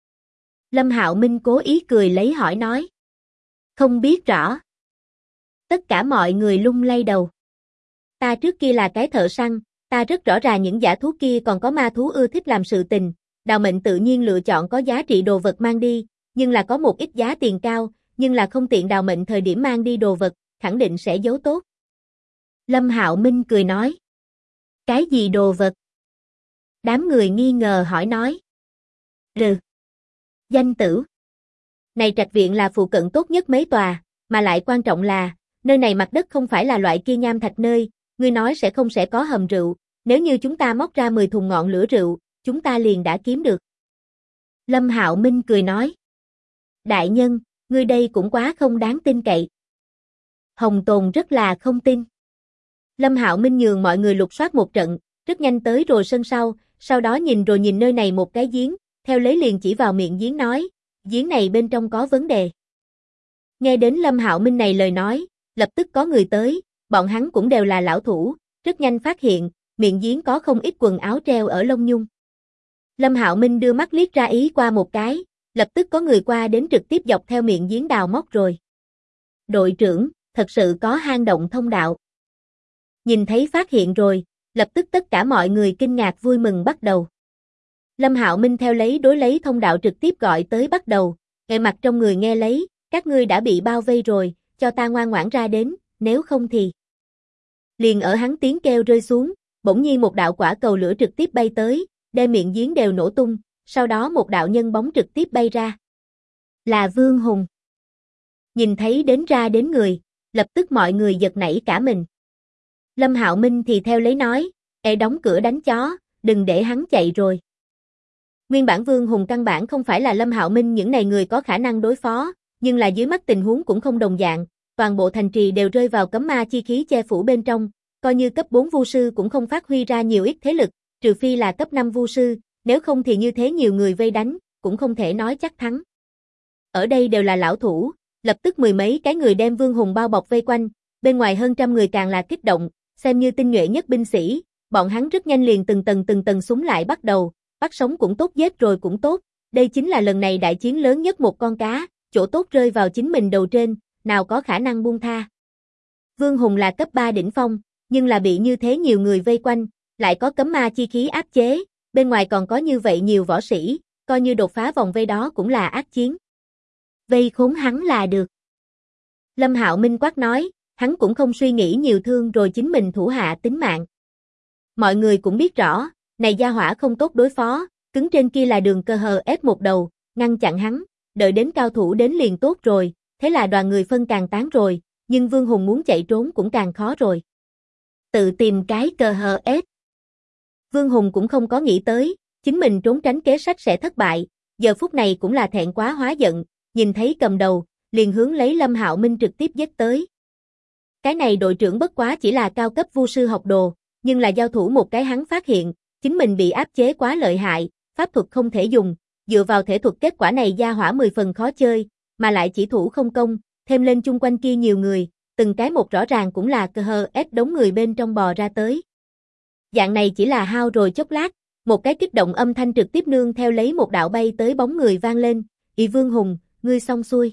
Lâm Hạo Minh cố ý cười lấy hỏi nói. Không biết rõ. Tất cả mọi người lung lay đầu. Ta trước kia là cái thợ săn, ta rất rõ ràng những giả thú kia còn có ma thú ưa thích làm sự tình, Đào Mệnh tự nhiên lựa chọn có giá trị đồ vật mang đi, nhưng là có một ít giá tiền cao, nhưng là không tiện Đào Mệnh thời điểm mang đi đồ vật, khẳng định sẽ giấu tốt. Lâm Hạo Minh cười nói. Cái gì đồ vật? Đám người nghi ngờ hỏi nói. Danh tử. Này trạch viện là phụ cận tốt nhất mấy tòa, mà lại quan trọng là, nơi này mặt đất không phải là loại kia nham thạch nơi, ngươi nói sẽ có hầm rượu, nếu như chúng ta móc ra 10 thùng ngọn lửa rượu, chúng ta liền đã kiếm được. Lâm Hạo Minh cười nói. Đại nhân, ngươi đây cũng quá không đáng tin cậy. Hồng Tồn rất là không tin. Lâm Hạo Minh nhường mọi người lục soát một trận, rất nhanh tới rồi sân sau đó nhìn rồi nhìn nơi này một cái giếng, theo lấy liền chỉ vào miệng giếng nói, giếng này bên trong có vấn đề. Nghe đến Lâm Hạo Minh này lời nói, lập tức có người tới, bọn hắn cũng đều là lão thủ, rất nhanh phát hiện, miệng giếng có không ít quần áo treo ở lông nhung. Lâm Hạo Minh đưa mắt liếc ra ý qua một cái, lập tức có người qua đến trực tiếp dọc theo miệng giếng đào móc rồi. Đội trưởng, thật sự có hang động thông đạo. Nhìn thấy phát hiện rồi, lập tức tất cả mọi người kinh ngạc vui mừng bắt đầu. Lâm Hạo Minh theo lấy đối lấy thông đạo trực tiếp gọi tới bắt đầu, ngay mặt trong người nghe lấy, các ngươi đã bị bao vây rồi, cho ta ngoan ngoãn ra đến, nếu không thì. Liền ở hắn tiếng kêu rơi xuống, bỗng nhiên một đạo quả cầu lửa trực tiếp bay tới, đem miệng giếng đều nổ tung, sau đó một đạo nhân bóng trực tiếp bay ra. Là Vương Hùng. Nhìn thấy đến người, lập tức mọi người giật nảy cả mình. Lâm Hạo Minh thì theo lấy nói, đóng cửa đánh chó, đừng để hắn chạy rồi. Nguyên bản Vương Hùng căn bản không phải là Lâm Hạo Minh những này người có khả năng đối phó, nhưng là dưới mắt tình huống cũng không đồng dạng, toàn bộ thành trì đều rơi vào cấm ma chi khí che phủ bên trong, coi như cấp 4 vu sư cũng không phát huy ra nhiều ít thế lực, trừ phi là cấp 5 vu sư, nếu không thì như thế nhiều người vây đánh, cũng không thể nói chắc thắng. Ở đây đều là lão thủ, lập tức mười mấy cái người đem Vương Hùng bao bọc vây quanh, bên ngoài hơn trăm người càng là kích động, xem như tinh nhuệ nhất binh sĩ, bọn hắn rất nhanh liền từng tầng súng lại bắt đầu, bắt sống cũng tốt giết rồi cũng tốt, đây chính là lần này đại chiến lớn nhất một con cá, chỗ tốt rơi vào chính mình đầu trên, nào có khả năng buông tha. Vương Hùng là cấp 3 đỉnh phong, nhưng là bị như thế nhiều người vây quanh, lại có cấm ma chi khí áp chế, bên ngoài còn có như vậy nhiều võ sĩ, coi như đột phá vòng vây đó cũng là ác chiến. Vây khốn hắn là được. Lâm Hạo Minh quát nói, hắn cũng không suy nghĩ nhiều thương rồi chính mình thủ hạ tính mạng. Mọi người cũng biết rõ, này gia hỏa không tốt đối phó, cứng trên kia là đường cơ hờ ép một đầu, ngăn chặn hắn, đợi đến cao thủ đến liền tốt rồi, thế là đoàn người phân càng tán rồi, nhưng Vương Hùng muốn chạy trốn cũng càng khó rồi. Tự tìm cái cơ hờ ép. Vương Hùng cũng không có nghĩ tới, chính mình trốn tránh kế sách sẽ thất bại, giờ phút này cũng là thẹn quá hóa giận, nhìn thấy cầm đầu, liền hướng lấy Lâm Hạo Minh trực tiếp giết tới. Cái này đội trưởng bất quá chỉ là cao cấp vu sư học đồ, nhưng là giao thủ một cái hắn phát hiện, chính mình bị áp chế quá lợi hại, pháp thuật không thể dùng, dựa vào thể thuật kết quả này gia hỏa 10 phần khó chơi, mà lại chỉ thủ không công, thêm lên chung quanh kia nhiều người, từng cái một rõ ràng cũng là cơ hờ ép đống người bên trong bò ra tới. Dạng này chỉ là hao rồi chốc lát, một cái kích động âm thanh trực tiếp nương theo lấy một đạo bay tới bóng người vang lên, "Ỷ Vương Hùng, ngươi xong xuôi.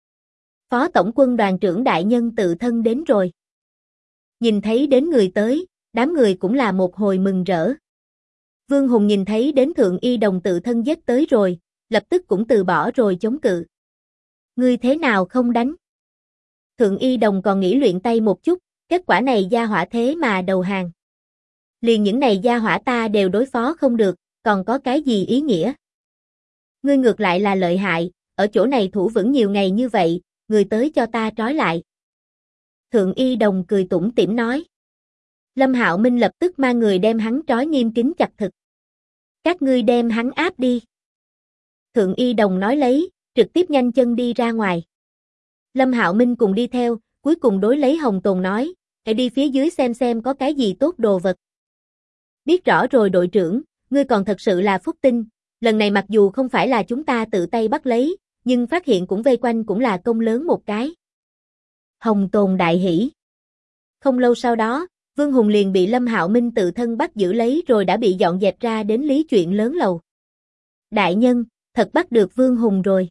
Phó tổng quân đoàn trưởng đại nhân tự thân đến rồi." Nhìn thấy đến người tới, đám người cũng là một hồi mừng rỡ. Vương Hùng nhìn thấy đến Thượng Y Đồng tự thân giết tới rồi, lập tức cũng từ bỏ rồi chống cự. "Ngươi thế nào không đánh?" Thượng Y Đồng còn nghĩ luyện tay một chút, kết quả này gia hỏa thế mà đầu hàng. Liền những này gia hỏa ta đều đối phó không được, còn có cái gì ý nghĩa? Ngươi ngược lại là lợi hại, ở chỗ này thủ vững nhiều ngày như vậy, người tới cho ta trói lại. Thượng Y Đồng cười tủm tỉm nói. Lâm Hạo Minh lập tức mang người đem hắn trói nghiêm kín chặt thực. Các ngươi đem hắn áp đi. Thượng Y Đồng nói lấy, trực tiếp nhanh chân đi ra ngoài. Lâm Hạo Minh cùng đi theo, cuối cùng đối lấy Hồng Tồn nói, hãy đi phía dưới xem có cái gì tốt đồ vật. Biết rõ rồi đội trưởng, ngươi còn thật sự là phúc tinh, lần này mặc dù không phải là chúng ta tự tay bắt lấy, nhưng phát hiện cũng vây quanh cũng là công lớn một cái. Hồng Tồn đại hỉ. Không lâu sau đó, Vương Hùng liền bị Lâm Hạo Minh tự thân bắt giữ lấy rồi đã bị dọn dẹp ra đến lý chuyện lớn lầu. Đại nhân, thật bắt được Vương Hùng rồi.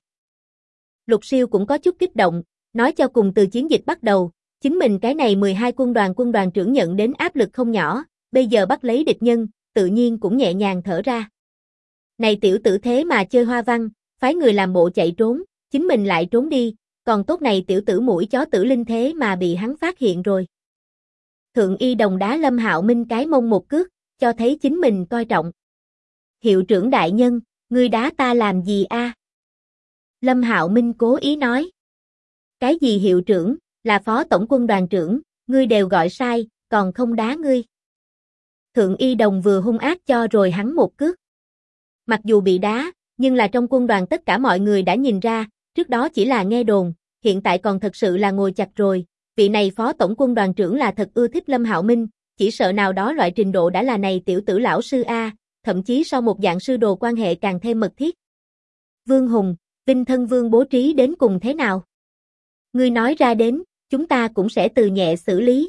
Lục Siêu cũng có chút kích động, nói cho cùng từ chiến dịch bắt đầu, chính mình cái này 12 quân đoàn trưởng nhận đến áp lực không nhỏ, bây giờ bắt lấy địch nhân, tự nhiên cũng nhẹ nhàng thở ra. Này tiểu tử thế mà chơi hoa văn, phái người làm bộ chạy trốn, chính mình lại trốn đi, còn tốt này tiểu tử mũi chó tử linh thế mà bị hắn phát hiện rồi. Thượng Y Đồng đá Lâm Hạo Minh cái mông một cước, cho thấy chính mình coi trọng. Hiệu trưởng đại nhân, ngươi đá ta làm gì a? Lâm Hạo Minh cố ý nói. Cái gì hiệu trưởng, là phó tổng quân đoàn trưởng, ngươi đều gọi sai, còn không đá ngươi. Thượng Y Đồng vừa hung ác cho rồi hắn một cước. Mặc dù bị đá, nhưng là trong quân đoàn tất cả mọi người đã nhìn ra, trước đó chỉ là nghe đồn, hiện tại còn thật sự là ngồi chặt rồi. Vị này phó tổng quân đoàn trưởng là thật ưa thích Lâm Hạo Minh, chỉ sợ nào đó loại trình độ đã là này tiểu tử lão sư A, thậm chí so một dạng sư đồ quan hệ càng thêm mật thiết. Vương Hùng, Vinh Thân Vương bố trí đến cùng thế nào? Ngươi nói ra đến, chúng ta cũng sẽ từ nhẹ xử lý.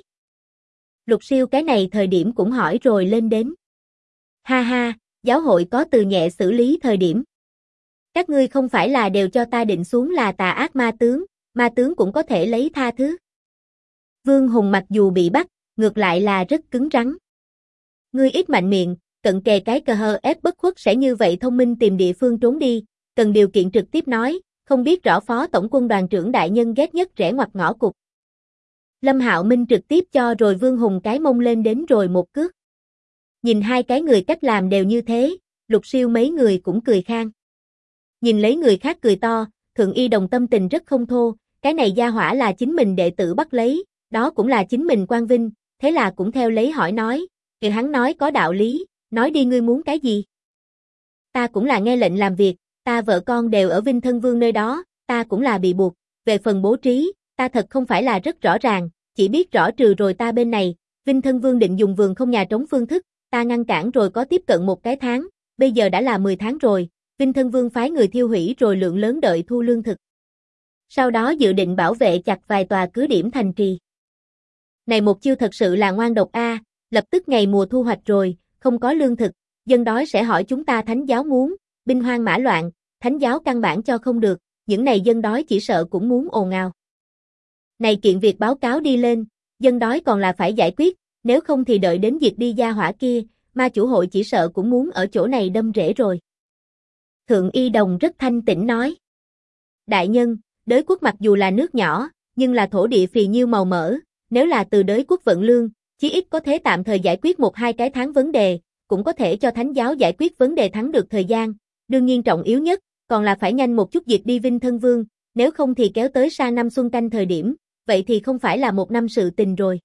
Lục Siêu cái này thời điểm cũng hỏi rồi lên đến. Ha ha, giáo hội có từ nhẹ xử lý thời điểm. Các ngươi không phải là đều cho ta định xuống là tà ác ma tướng cũng có thể lấy tha thứ. Vương Hùng mặc dù bị bắt, ngược lại là rất cứng rắn. Ngươi ít mạnh miệng, cận kề cái cờ hờ ép bất khuất sẽ như vậy thông minh tìm địa phương trốn đi, cần điều kiện trực tiếp nói, không biết rõ phó tổng quân đoàn trưởng đại nhân ghét nhất rẽ ngoặt ngõ cụt. Lâm Hạo Minh trực tiếp cho rồi Vương Hùng cái mông lên đến rồi một cước. Nhìn hai cái người cách làm đều như thế, Lục Siêu mấy người cũng cười khang. Nhìn lấy người khác cười to, Thượng Y Đồng tâm tình rất không thô, cái này gia hỏa là chính mình đệ tử bắt lấy, đó cũng là chính mình quang vinh, thế là cũng theo lấy hỏi nói, hắn nói có đạo lý, nói đi ngươi muốn cái gì? Ta cũng là nghe lệnh làm việc, ta vợ con đều ở Vinh Thân Vương nơi đó, ta cũng là bị buộc, về phần bố trí, ta thật không phải là rất rõ ràng, chỉ biết rõ trừ rồi ta bên này, Vinh Thân Vương định dùng vườn không nhà trống phương thức, ta ngăn cản rồi có tiếp cận một cái tháng, bây giờ đã là 10 tháng rồi, Vinh Thân Vương phái người thiêu hủy rồi lượng lớn đợi thu lương thực. Sau đó dự định bảo vệ chặt vài tòa cứ điểm thành trì. Này một chiêu thật sự là ngoan độc a, lập tức ngày mùa thu hoạch rồi, không có lương thực, dân đói sẽ hỏi chúng ta thánh giáo muốn, binh hoang mã loạn, thánh giáo căn bản cho không được, những này dân đói chỉ sợ cũng muốn ồn ào. Này kiện việc báo cáo đi lên, dân đói còn là phải giải quyết, nếu không thì đợi đến diệt đi gia hỏa kia, ma chủ hội chỉ sợ cũng muốn ở chỗ này đâm rễ rồi. Thượng Y Đồng rất thanh tĩnh nói. Đại nhân, đới quốc mặc dù là nước nhỏ, nhưng là thổ địa phì nhiêu màu mỡ, nếu là từ đới quốc vận lương, chí ít có thể tạm thời giải quyết 1-2 cái tháng vấn đề, cũng có thể cho thánh giáo giải quyết vấn đề thắng được thời gian, đương nhiên trọng yếu nhất, còn là phải nhanh một chút diệt đi Vinh Thân Vương, nếu không thì kéo tới sang năm xuân canh thời điểm, vậy thì không phải là một năm sự tình rồi.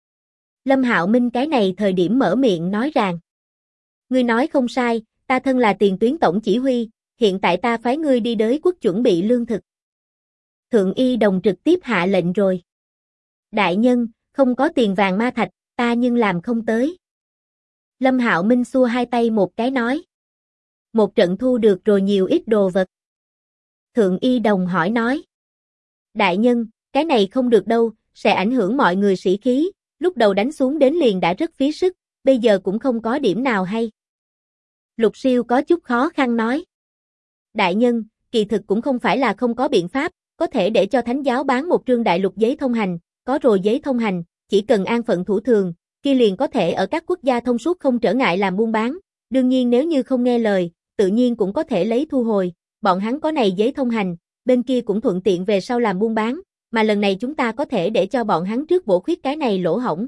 Lâm Hạo Minh cái này thời điểm mở miệng nói rằng, ngươi nói không sai, ta thân là tiền tuyến tổng chỉ huy, hiện tại ta phái ngươi đi đới quốc chuẩn bị lương thực. Thượng Y Đồng trực tiếp hạ lệnh rồi. Đại nhân, không có tiền vàng ma thạch, ta nhưng làm không tới. Lâm Hạo Minh xua hai tay một cái nói. Một trận thu được rồi nhiều ít đồ vật. Thượng Y Đồng hỏi nói. Đại nhân, cái này không được đâu, sẽ ảnh hưởng mọi người sĩ khí, lúc đầu đánh xuống đến liền đã rất phí sức, bây giờ cũng không có điểm nào hay. Lục Siêu có chút khó khăn nói. Đại nhân, kỳ thực cũng không phải là không có biện pháp, có thể để cho thánh giáo bán một trương đại lục giấy thông hành, có rồi giấy thông hành, chỉ cần an phận thủ thường, kia liền có thể ở các quốc gia thông suốt không trở ngại làm buôn bán, đương nhiên nếu như không nghe lời, tự nhiên cũng có thể lấy thu hồi, bọn hắn có này giấy thông hành, bên kia cũng thuận tiện về sau làm buôn bán, mà lần này chúng ta có thể để cho bọn hắn trước bổ khuyết cái này lỗ hổng.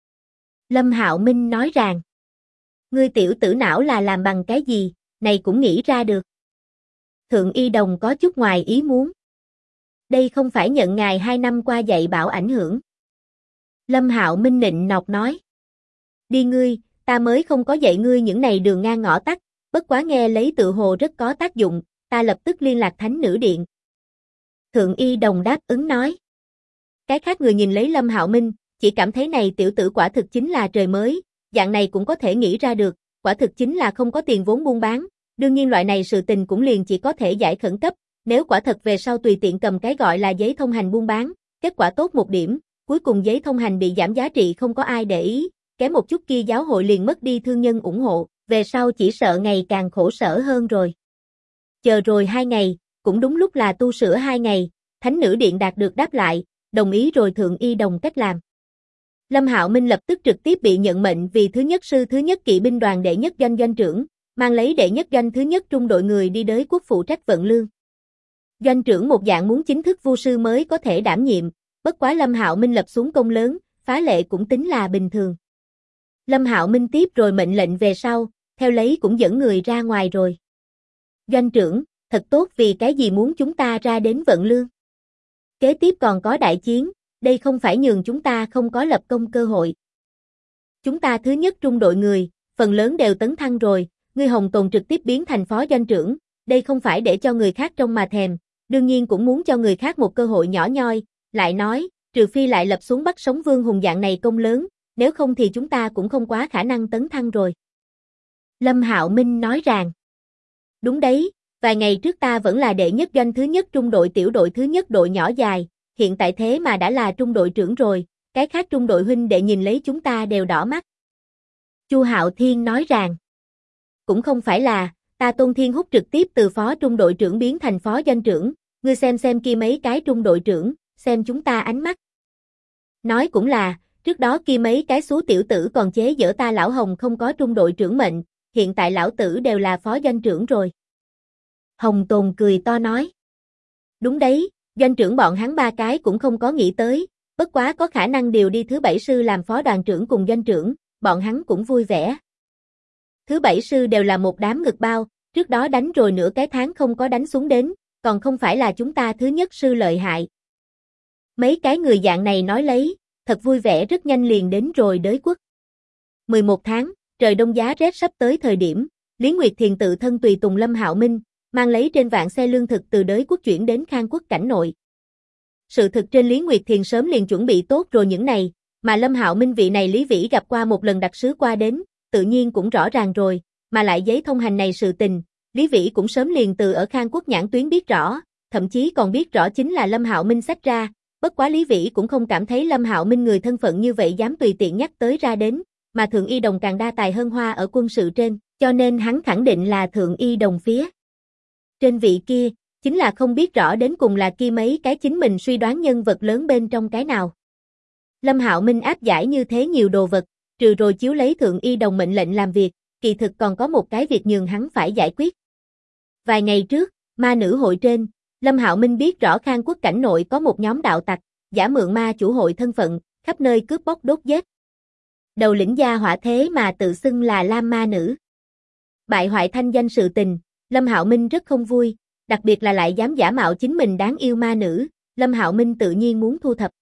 Lâm Hạo Minh nói rằng, ngươi tiểu tử não là làm bằng cái gì, này cũng nghĩ ra được. Thượng Y Đồng có chút ngoài ý muốn. Đây không phải nhận ngài 2 năm qua dạy bảo ảnh hưởng. Lâm Hạo Minh nịnh nọt nói. Đi ngươi, ta mới không có dạy ngươi những này đường ngang ngõ tắt, bất quá nghe lấy tự hồ rất có tác dụng, ta lập tức liên lạc Thánh Nữ Điện. Thượng Y Đồng đáp ứng nói. Cái khác người nhìn lấy Lâm Hạo Minh, chỉ cảm thấy này tiểu tử quả thực chính là trời mới, dạng này cũng có thể nghĩ ra được, quả thực chính là không có tiền vốn buôn bán, đương nhiên loại này sự tình cũng liền chỉ có thể giải khẩn cấp, nếu quả thật về sau tùy tiện cầm cái gọi là giấy thông hành buôn bán, kết quả tốt một điểm, cuối cùng giấy thông hành bị giảm giá trị không có ai để ý, kém một chút kia giáo hội liền mất đi thương nhân ủng hộ, về sau chỉ sợ ngày càng khổ sở hơn rồi. Chờ rồi 2 ngày, cũng đúng lúc là tu sửa 2 ngày, Thánh Nữ Điện đạt được đáp lại, đồng ý rồi Thượng Y Đồng cách làm. Lâm Hạo Minh lập tức trực tiếp bị nhận mệnh vì thứ nhất sư thứ nhất kỵ binh đoàn đệ nhất doanh doanh trưởng, mang lấy đệ nhất doanh thứ nhất trung đội người đi đới quốc phụ trách vận lương. Doanh trưởng một dạng muốn chính thức vu sư mới có thể đảm nhiệm, bất quá Lâm Hạo Minh lập xuống công lớn, phá lệ cũng tính là bình thường. Lâm Hạo Minh tiếp rồi mệnh lệnh về sau, theo lấy cũng dẫn người ra ngoài rồi. Doanh trưởng, thật tốt vì cái gì muốn chúng ta ra đến vận lương. Kế tiếp còn có đại chiến, đây không phải nhường chúng ta không có lập công cơ hội. Chúng ta thứ nhất trung đội người, phần lớn đều tấn thăng rồi, ngươi Hồng Tồn trực tiếp biến thành phó doanh trưởng, đây không phải để cho người khác trông mà thèm, đương nhiên cũng muốn cho người khác một cơ hội nhỏ nhoi, lại nói, trừ phi lại lập xuống bắt sống Vương Hùng dạng này công lớn, nếu không thì chúng ta cũng không quá khả năng tấn thăng rồi. Lâm Hạo Minh nói rằng, đúng đấy, vài ngày trước ta vẫn là đệ nhất doanh thứ nhất trung đội tiểu đội thứ nhất đội nhỏ dài, hiện tại thế mà đã là trung đội trưởng rồi, cái khác trung đội huynh đệ nhìn lấy chúng ta đều đỏ mắt. Chu Hạo Thiên nói rằng, cũng không phải là, ta Tôn Thiên Húc trực tiếp từ phó trung đội trưởng biến thành phó doanh trưởng, ngươi xem kia mấy cái trung đội trưởng, xem chúng ta ánh mắt. Nói cũng là, trước đó kia mấy cái xú tiểu tử còn chế giễu ta lão Hồng không có trung đội trưởng mệnh, hiện tại lão tử đều là phó doanh trưởng rồi. Hồng Tồn cười to nói, đúng đấy, doanh trưởng bọn hắn ba cái cũng không có nghĩ tới, bất quá có khả năng điều đi thứ bảy sư làm phó đoàn trưởng cùng doanh trưởng, bọn hắn cũng vui vẻ. Thứ bảy sư đều là một đám ngực bao, trước đó đánh rồi nửa cái tháng không có đánh xuống đến, còn không phải là chúng ta thứ nhất sư lợi hại. Mấy cái người dạng này nói lấy, thật vui vẻ rất nhanh liền đến rồi đới quốc. 11 tháng, trời đông giá rét sắp tới thời điểm, Lý Nguyệt Thiền tự thân tùy tùng Lâm Hạo Minh, mang lấy trên vạn xe lương thực từ đới quốc chuyển đến Khang quốc cảnh nội. Sự thực trên Lý Nguyệt Thiền sớm liền chuẩn bị tốt rồi những này, mà Lâm Hạo Minh vị này Lý Vĩ gặp qua một lần đặc sứ qua đến, tự nhiên cũng rõ ràng rồi, mà lại giấy thông hành này sự tình, Lý Vĩ cũng sớm liền từ ở Khang quốc nhãn tuyến biết rõ, thậm chí còn biết rõ chính là Lâm Hạo Minh xách ra, bất quá Lý Vĩ cũng không cảm thấy Lâm Hạo Minh người thân phận như vậy dám tùy tiện nhắc tới ra đến, mà Thượng Y Đồng càng đa tài hơn hoa ở quân sự trên, cho nên hắn khẳng định là Thượng Y Đồng phía trên vị kia, chính là không biết rõ đến cùng là kia mấy cái chính mình suy đoán nhân vật lớn bên trong cái nào. Lâm Hạo Minh áp giải như thế nhiều đồ vật, trừ rồi chiếu lấy Thượng Y Đồng mệnh lệnh làm việc, kỳ thực còn có một cái việc nhường hắn phải giải quyết. Vài ngày trước, ma nữ hội trên, Lâm Hạo Minh biết rõ Khang quốc cảnh nội có một nhóm đạo tặc, giả mượn ma chủ hội thân phận, khắp nơi cướp bóc đốt giết. Đầu lĩnh gia hỏa thế mà tự xưng là Lam ma nữ. Bại hoại thanh danh sự tình, Lâm Hạo Minh rất không vui, đặc biệt là lại dám giả mạo chính mình đáng yêu ma nữ, Lâm Hạo Minh tự nhiên muốn thu thập.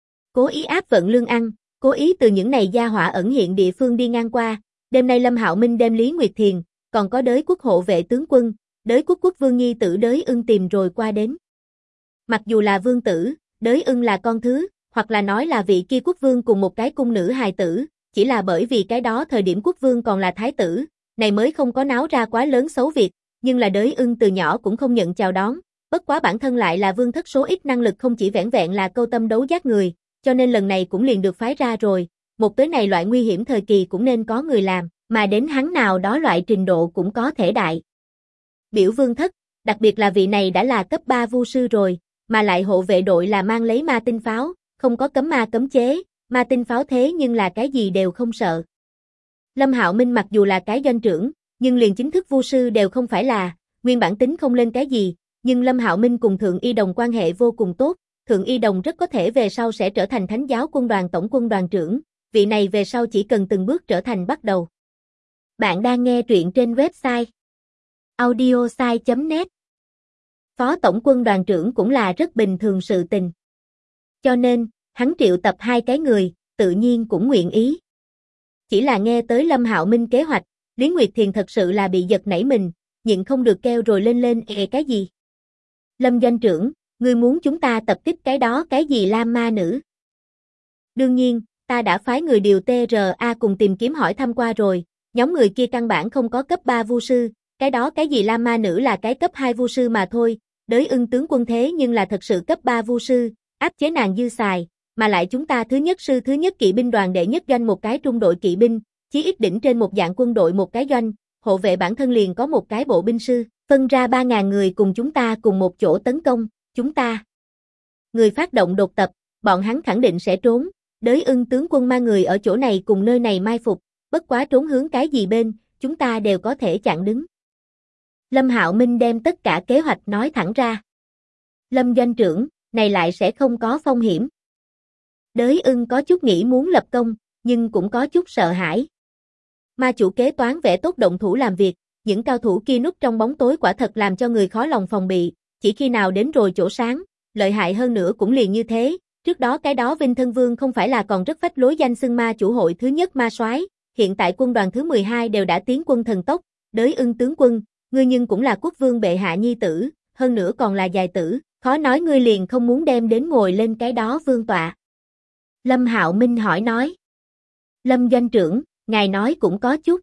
Cố ý áp vận lương ăn, cố ý từ những này gia hỏa ẩn hiện địa phương đi ngang qua, đêm nay Lâm Hạo Minh đem Lý Nguyệt Thiền, còn có đới quốc hộ vệ tướng quân, đới quốc quốc vương nhi tử đới ưng tìm rồi qua đến. Mặc dù là vương tử, đới ưng là con thứ, hoặc là nói là vị kia quốc vương cùng một cái cung nữ hài tử, chỉ là bởi vì cái đó thời điểm quốc vương còn là thái tử, này mới không có náo ra quá lớn xấu việc, nhưng là đới ưng từ nhỏ cũng không nhận chào đón, bất quá bản thân lại là vương thất số ít năng lực không chỉ vẻn vẹn là câu tâm đấu giác người, cho nên lần này cũng liền được phái ra rồi, một tới này loại nguy hiểm thời kỳ cũng nên có người làm, mà đến hắn nào đó loại trình độ cũng có thể đại. Biểu vương thất, đặc biệt là vị này đã là cấp 3 vu sư rồi, mà lại hộ vệ đội là mang lấy ma tinh pháo, không có cấm ma cấm chế, ma tinh pháo thế nhưng là cái gì đều không sợ. Lâm Hạo Minh mặc dù là cái doanh trưởng, nhưng liền chính thức vu sư đều không phải là, nguyên bản tính không lên cái gì, nhưng Lâm Hạo Minh cùng Thượng Y Đồng quan hệ vô cùng tốt, Thượng Y Đồng rất có thể về sau sẽ trở thành Thánh giáo quân đoàn tổng quân đoàn trưởng, vị này về sau chỉ cần từng bước trở thành bắt đầu. Bạn đang nghe truyện trên website audiosai.net. Phó tổng quân đoàn trưởng cũng là rất bình thường sự tình. Cho nên, hắn triệu tập hai cái người, tự nhiên cũng nguyện ý. Chỉ là nghe tới Lâm Hạo Minh kế hoạch, Lý Nguyệt Thiền thật sự là bị giật nảy mình, nhịn không được kêu rồi lên cái gì. Lâm doanh trưởng, ngươi muốn chúng ta tập kích cái đó cái gì Lam ma nữ? Đương nhiên, ta đã phái người điều TRA cùng tìm kiếm hỏi thăm qua rồi, nhóm người kia căn bản không có cấp 3 vu sư, cái đó cái gì Lam ma nữ là cái cấp 2 vu sư mà thôi, đới ưng tướng quân thế nhưng là thật sự cấp 3 vu sư, áp chế nàng dư xài, mà lại chúng ta thứ nhất sư thứ nhất kỵ binh đoàn đệ nhất doanh một cái trung đội kỵ binh, chí ít đỉnh trên một dạng quân đội một cái doanh, hộ vệ bản thân liền có một cái bộ binh sư, phân ra 3.000 người cùng chúng ta cùng một chỗ tấn công, chúng ta. Người phát động đột tập, bọn hắn khẳng định sẽ trốn, đới ưng tướng quân mang người ở chỗ này cùng nơi này mai phục, bất quá trốn hướng cái gì bên, chúng ta đều có thể chặn đứng. Lâm Hạo Minh đem tất cả kế hoạch nói thẳng ra. Lâm doanh trưởng, này lại sẽ không có phong hiểm. Đới Ưng có chút nghĩ muốn lập công, nhưng cũng có chút sợ hãi. Ma chủ kế toán vẽ tốt động thủ làm việc, những cao thủ kia núp trong bóng tối quả thật làm cho người khó lòng phòng bị, chỉ khi nào đến rồi chỗ sáng, lợi hại hơn nữa cũng liền như thế. Trước đó cái đó Vinh Thân Vương không phải là còn rất phách lối danh xưng ma chủ hội thứ nhất ma soái, hiện tại quân đoàn thứ 12 đều đã tiến quân thần tốc, Đới Ưng tướng quân, ngươi nhưng cũng là quốc vương bệ hạ nhi tử, hơn nữa còn là dài tử, khó nói ngươi liền không muốn đem đến ngồi lên cái đó vương tọa. Lâm Hạo Minh hỏi nói. Lâm doanh trưởng, ngài nói cũng có chút.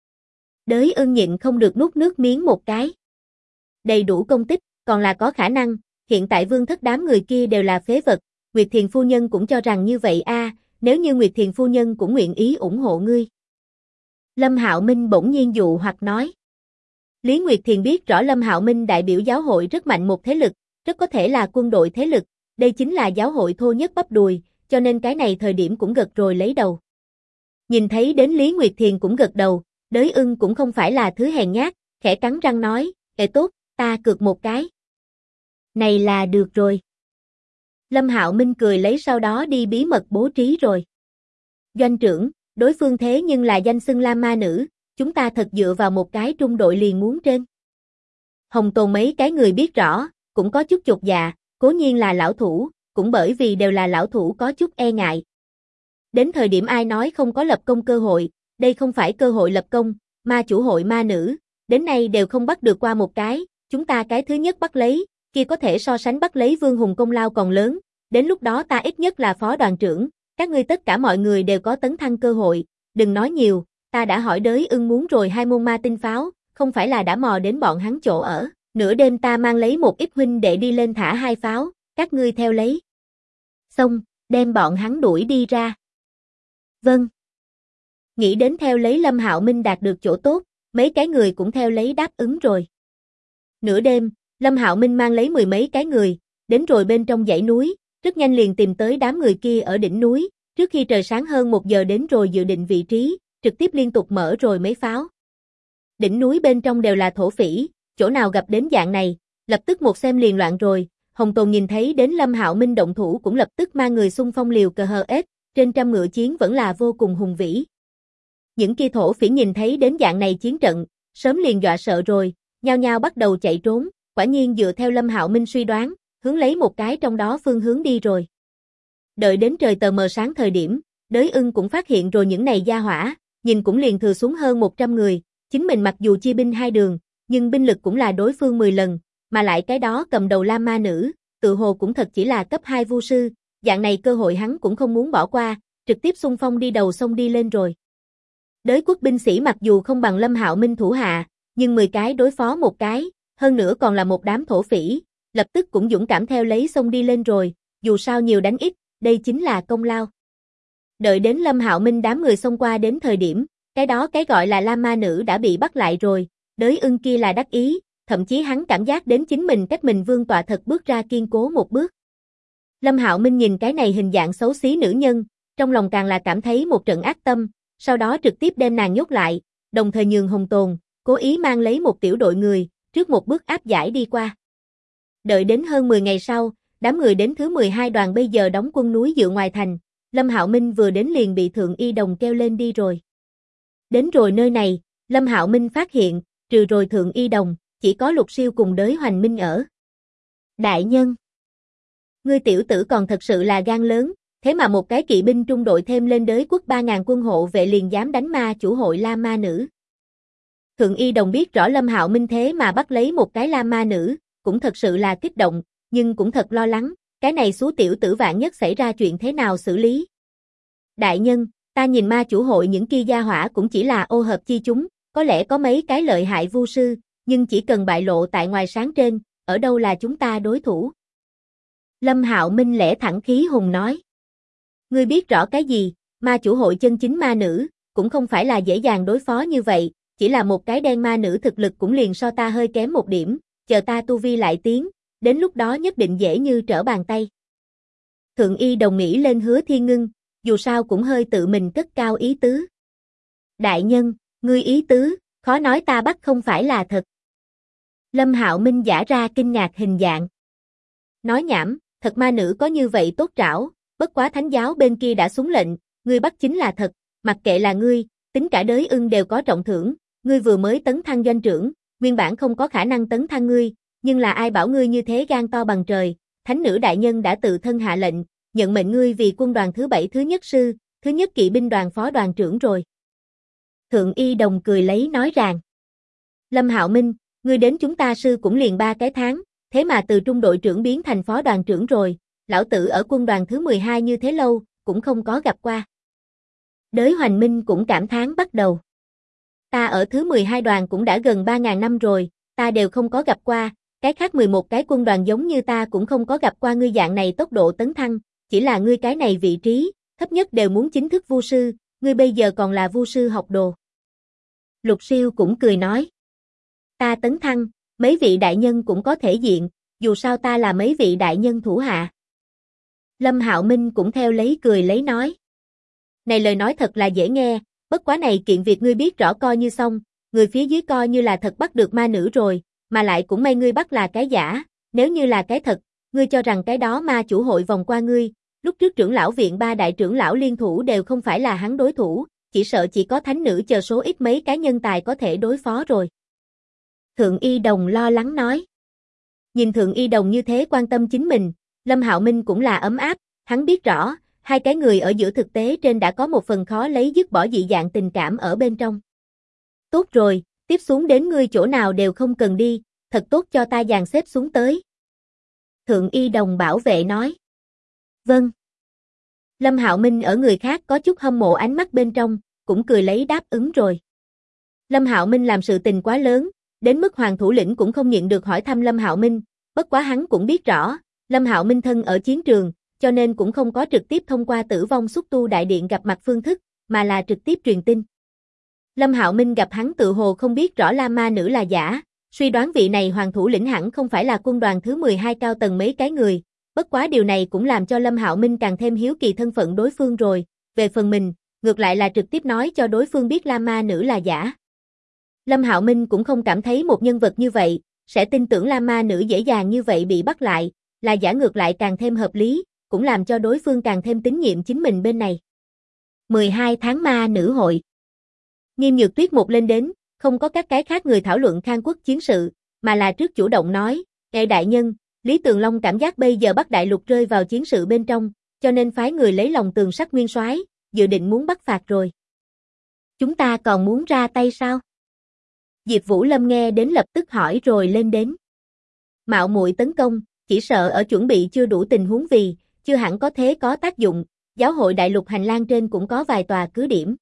Đới Ưng nhịn không được nuốt nước miếng một cái. Đầy đủ công tích, còn là có khả năng, hiện tại vương thất đám người kia đều là phế vật, Nguyệt Thiền phu nhân cũng cho rằng như vậy nếu như Nguyệt Thiền phu nhân cũng nguyện ý ủng hộ ngươi. Lâm Hạo Minh bỗng nhiên dụ hoặc nói. Lý Nguyệt Thiền biết rõ Lâm Hạo Minh đại biểu giáo hội rất mạnh một thế lực, rất có thể là quân đội thế lực, đây chính là giáo hội thô nhất bắp đùi, cho nên cái này thời điểm cũng gật rồi lấy đầu. Nhìn thấy đến Lý Nguyệt Thiền cũng gật đầu, Đới Ưng cũng không phải là thứ hèn nhát, khẽ cắn răng nói, tốt, ta cược một cái. Này là được rồi. Lâm Hạo Minh cười lấy sau đó đi bí mật bố trí rồi. Doanh trưởng, đối phương thế nhưng là danh xưng Lam ma nữ, chúng ta thật dựa vào một cái trung đội liền muốn trên. Hồng Tồn mấy cái người biết rõ, cũng có chút chột dạ, cố nhiên là lão thủ, cũng bởi vì đều là lão thủ có chút e ngại. Đến thời điểm ai nói không có lập công cơ hội, đây không phải cơ hội lập công, ma chủ hội ma nữ, đến nay đều không bắt được qua một cái, chúng ta cái thứ nhất bắt lấy, kia có thể so sánh bắt lấy Vương Hùng công lao còn lớn, đến lúc đó ta ít nhất là phó đoàn trưởng, các ngươi tất cả mọi người đều có tấn thăng cơ hội, đừng nói nhiều, ta đã hỏi Đới Ưng muốn rồi 2 môn ma tinh pháo, không phải là đã mò đến bọn hắn chỗ ở, nửa đêm ta mang lấy một ít huynh đệ đi lên thả 2 pháo, các ngươi theo lấy. Xong, đem bọn hắn đuổi đi ra. Vâng. Nghĩ đến theo lấy Lâm Hạo Minh đạt được chỗ tốt, mấy cái người cũng theo lấy đáp ứng rồi. Nửa đêm, Lâm Hạo Minh mang lấy 10 mấy cái người, đến rồi bên trong dãy núi, rất nhanh liền tìm tới đám người kia ở đỉnh núi, trước khi trời sáng hơn 1 giờ đến rồi dự định vị trí, trực tiếp liên tục mở rồi mấy pháo. Đỉnh núi bên trong đều là thổ phỉ, chỗ nào gặp đến dạng này, lập tức một xem liền loạn rồi, Hồng Tồn nhìn thấy đến Lâm Hạo Minh động thủ cũng lập tức mang người xung phong liều cờ hờ ết, trên trăm ngựa chiến vẫn là vô cùng hùng vĩ. Những kia thổ phỉ nhìn thấy đến dạng này chiến trận, sớm liền dọa sợ rồi, nhao nhao bắt đầu chạy trốn, quả nhiên dựa theo Lâm Hạo Minh suy đoán, hướng lấy một cái trong đó phương hướng đi rồi. Đợi đến trời tờ mờ sáng thời điểm, Đới Ưng cũng phát hiện rồi những này gia hỏa, nhìn cũng liền thừa xuống hơn 100 người, chính mình mặc dù chia binh 2 đường, nhưng binh lực cũng là đối phương 10 lần, mà lại cái đó cầm đầu Lam ma nữ, tự hồ cũng thật chỉ là cấp 2 vu sư, dạng này cơ hội hắn cũng không muốn bỏ qua, trực tiếp xung phong đi đầu sông đi lên rồi. Đới quốc binh sĩ mặc dù không bằng Lâm Hạo Minh thủ hạ, nhưng 10 cái đối phó một cái, hơn nữa còn là một đám thổ phỉ, lập tức cũng dũng cảm theo lấy sông đi lên rồi, dù sao nhiều đánh ít, đây chính là công lao. Đợi đến Lâm Hạo Minh đám người xông qua đến thời điểm, cái đó cái gọi là Lam ma nữ đã bị bắt lại rồi, Đới Ưng kia là đắc ý, thậm chí hắn cảm giác đến chính mình cách mình vương tọa thật bước ra kiên cố một bước. Lâm Hạo Minh nhìn cái này hình dạng xấu xí nữ nhân, trong lòng càng là cảm thấy một trận ác tâm, sau đó trực tiếp đem nàng nhốt lại, đồng thời nhường Hồng Tồn, cố ý mang lấy một tiểu đội người, trước một bước áp giải đi qua. Đợi đến hơn 10 ngày sau, đám người đến thứ 12 đoàn bây giờ đóng quân núi dựa ngoài thành, Lâm Hạo Minh vừa đến liền bị Thượng Y Đồng kêu lên đi rồi. Đến rồi nơi này, Lâm Hạo Minh phát hiện, trừ rồi Thượng Y Đồng, chỉ có Lục Siêu cùng Đới Hoành Minh ở. Đại nhân, ngươi tiểu tử còn thật sự là gan lớn, thế mà một cái kỵ binh trung đội thêm lên Đới quốc 3.000 quân hộ vệ liền dám đánh ma chủ hội Lam ma nữ. Thượng Y Đồng biết rõ Lâm Hạo Minh thế mà bắt lấy một cái Lam ma nữ, cũng thật sự là kích động, nhưng cũng thật lo lắng, cái này xú tiểu tử vạn nhất xảy ra chuyện thế nào xử lý. Đại nhân, ta nhìn ma chủ hội những kia gia hỏa cũng chỉ là ô hợp chi chúng, có lẽ có mấy cái lợi hại vu sư, nhưng chỉ cần bại lộ tại ngoài sáng trên, ở đâu là chúng ta đối thủ. Lâm Hạo Minh lẽ thẳng khí hùng nói. Ngươi biết rõ cái gì, ma chủ hội chân chính ma nữ, cũng không phải là dễ dàng đối phó như vậy, chỉ là một cái đen ma nữ thực lực cũng liền so ta hơi kém một điểm, chờ ta tu vi lại tiến, đến lúc đó nhất định dễ như trở bàn tay. Thượng Y Đồng nghĩ lên Hứa Thiên Ngưng, dù sao cũng hơi tự mình cất cao ý tứ. Đại nhân, ngươi ý tứ, khó nói ta bắt không phải là thật. Lâm Hạo Minh giả ra kinh ngạc hình dạng. Nói nhảm, thật ma nữ có như vậy tốt trảo, bất quá thánh giáo bên kia đã xuống lệnh, ngươi bắt chính là thật, mặc kệ là ngươi, tính cả đới ưng đều có trọng thưởng, ngươi vừa mới tấn thăng doanh trưởng, nguyên bản không có khả năng tấn thăng ngươi, nhưng là ai bảo ngươi như thế gan to bằng trời, thánh nữ đại nhân đã tự thân hạ lệnh, nhận mệnh ngươi vì quân đoàn thứ 7 thứ nhất sư, thứ nhất kỵ binh đoàn phó đoàn trưởng rồi. Thượng Y Đồng cười lấy nói rằng, Lâm Hạo Minh, ngươi đến chúng ta sư cũng liền 3 cái tháng, thế mà từ trung đội trưởng biến thành phó đoàn trưởng rồi, lão tử ở quân đoàn thứ 12 như thế lâu, cũng không có gặp qua. Đới Hoành Minh cũng cảm thán bắt đầu. Ta ở thứ 12 đoàn cũng đã gần 3.000 năm rồi, ta đều không có gặp qua, cái khác 11 cái quân đoàn giống như ta cũng không có gặp qua ngươi dạng này tốc độ tấn thăng, chỉ là ngươi cái này vị trí, thấp nhất đều muốn chính thức vu sư, ngươi bây giờ còn là vu sư học đồ. Lục Siêu cũng cười nói. Ta tấn thăng, mấy vị đại nhân cũng có thể diện, dù sao ta là mấy vị đại nhân thủ hạ. Lâm Hạo Minh cũng theo lấy cười lấy nói. Này lời nói thật là dễ nghe, bất quá này kiện việc ngươi biết rõ coi như xong, người phía dưới coi như là thật bắt được ma nữ rồi, mà lại cũng may ngươi bắt là cái giả, nếu như là cái thật, ngươi cho rằng cái đó ma chủ hội vòng qua ngươi, lúc trước trưởng lão viện 3 đại trưởng lão liên thủ đều không phải là hắn đối thủ, chỉ sợ chỉ có thánh nữ chờ số ít mấy cá nhân tài có thể đối phó rồi. Thượng Y Đồng lo lắng nói. Nhìn Thượng Y Đồng như thế quan tâm chính mình, Lâm Hạo Minh cũng là ấm áp, hắn biết rõ, hai cái người ở giữa thực tế trên đã có một phần khó lấy dứt bỏ dị dạng tình cảm ở bên trong. Tốt rồi, tiếp xuống đến ngươi chỗ nào đều không cần đi, thật tốt cho ta dàn xếp xuống tới. Thượng Y Đồng bảo vệ nói. Vâng. Lâm Hạo Minh ở người khác có chút hâm mộ ánh mắt bên trong, cũng cười lấy đáp ứng rồi. Lâm Hạo Minh làm sự tình quá lớn, đến mức Hoàng thủ lĩnh cũng không nhịn được hỏi thăm Lâm Hạo Minh, bất quá hắn cũng biết rõ, Lâm Hạo Minh thân ở chiến trường, cho nên cũng không có trực tiếp thông qua Tử Vong Xúc Tu Đại Điện gặp mặt phương thức, mà là trực tiếp truyền tin. Lâm Hạo Minh gặp hắn tự hồ không biết rõ La Ma Nữ là giả, suy đoán vị này Hoàng thủ lĩnh hẳn không phải là quân đoàn thứ 12 cao tầng mấy cái người, bất quá điều này cũng làm cho Lâm Hạo Minh càng thêm hiếu kỳ thân phận đối phương rồi, về phần mình, ngược lại là trực tiếp nói cho đối phương biết La Ma Nữ là giả. Lâm Hạo Minh cũng không cảm thấy một nhân vật như vậy, sẽ tin tưởng La Ma Nữ dễ dàng như vậy bị bắt lại, là giả ngược lại càng thêm hợp lý, cũng làm cho đối phương càng thêm tín nhiệm chính mình bên này. 12 tháng Ma Nữ hội. Nghiêm Nhược Tuyết một lên đến, không có các cái khác người thảo luận Khang Quốc chiến sự, mà là trước chủ động nói, "Ê đại nhân, Lý Tường Long cảm giác bây giờ Bắc Đại Lục rơi vào chiến sự bên trong, cho nên phái người lấy lòng Tường Sắc nguyên soái, dự định muốn bắt phạt rồi. Chúng ta còn muốn ra tay sao?" Diệp Vũ Lâm nghe đến lập tức hỏi rồi lên đến. Mạo muội tấn công, chỉ sợ ở chuẩn bị chưa đủ tình huống vì, chưa hẳn có thế có tác dụng, giáo hội đại lục hành lang trên cũng có vài tòa cứ điểm.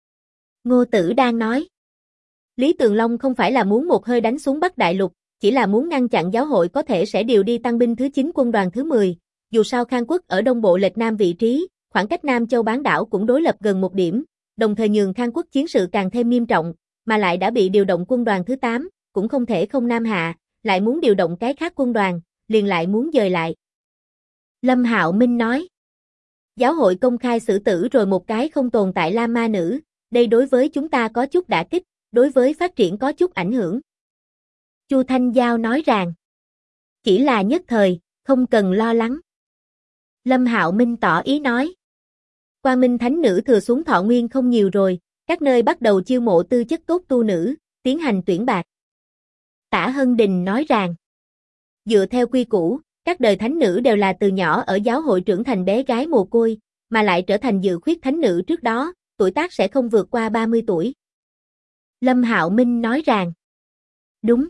Ngô Tử đang nói. Lý Tường Long không phải là muốn một hơi đánh xuống Bắc Đại Lục, chỉ là muốn ngăn chặn giáo hội có thể sẽ điều đi tăng binh thứ 9 quân đoàn thứ 10, dù sao Khang Quốc ở đông bộ lệch nam vị trí, khoảng cách Nam Châu bán đảo cũng đối lập gần một điểm, đồng thời nhường Khang Quốc chiến sự càng thêm nghiêm trọng, mà lại đã bị điều động quân đoàn thứ 8, cũng không thể không nam hạ, lại muốn điều động cái khác quân đoàn, liền lại muốn dời lại. Lâm Hạo Minh nói. Giáo hội công khai xử tử rồi một cái không tồn tại La Ma Nữ, đây đối với chúng ta có chút đả kích, đối với phát triển có chút ảnh hưởng. Chu Thanh Giao nói rằng, chỉ là nhất thời, không cần lo lắng. Lâm Hạo Minh tỏ ý nói, Quang Minh Thánh Nữ thừa xuống thọ nguyên không nhiều rồi, các nơi bắt đầu chiêu mộ tư chất tốt tu nữ, tiến hành tuyển bạt. Tả Hân Đình nói rằng, dựa theo quy củ, các đời thánh nữ đều là từ nhỏ ở giáo hội trưởng thành bé gái mồ côi, mà lại trở thành dự khuyết thánh nữ trước đó, tuổi tác sẽ không vượt qua 30 tuổi. Lâm Hạo Minh nói rằng, đúng.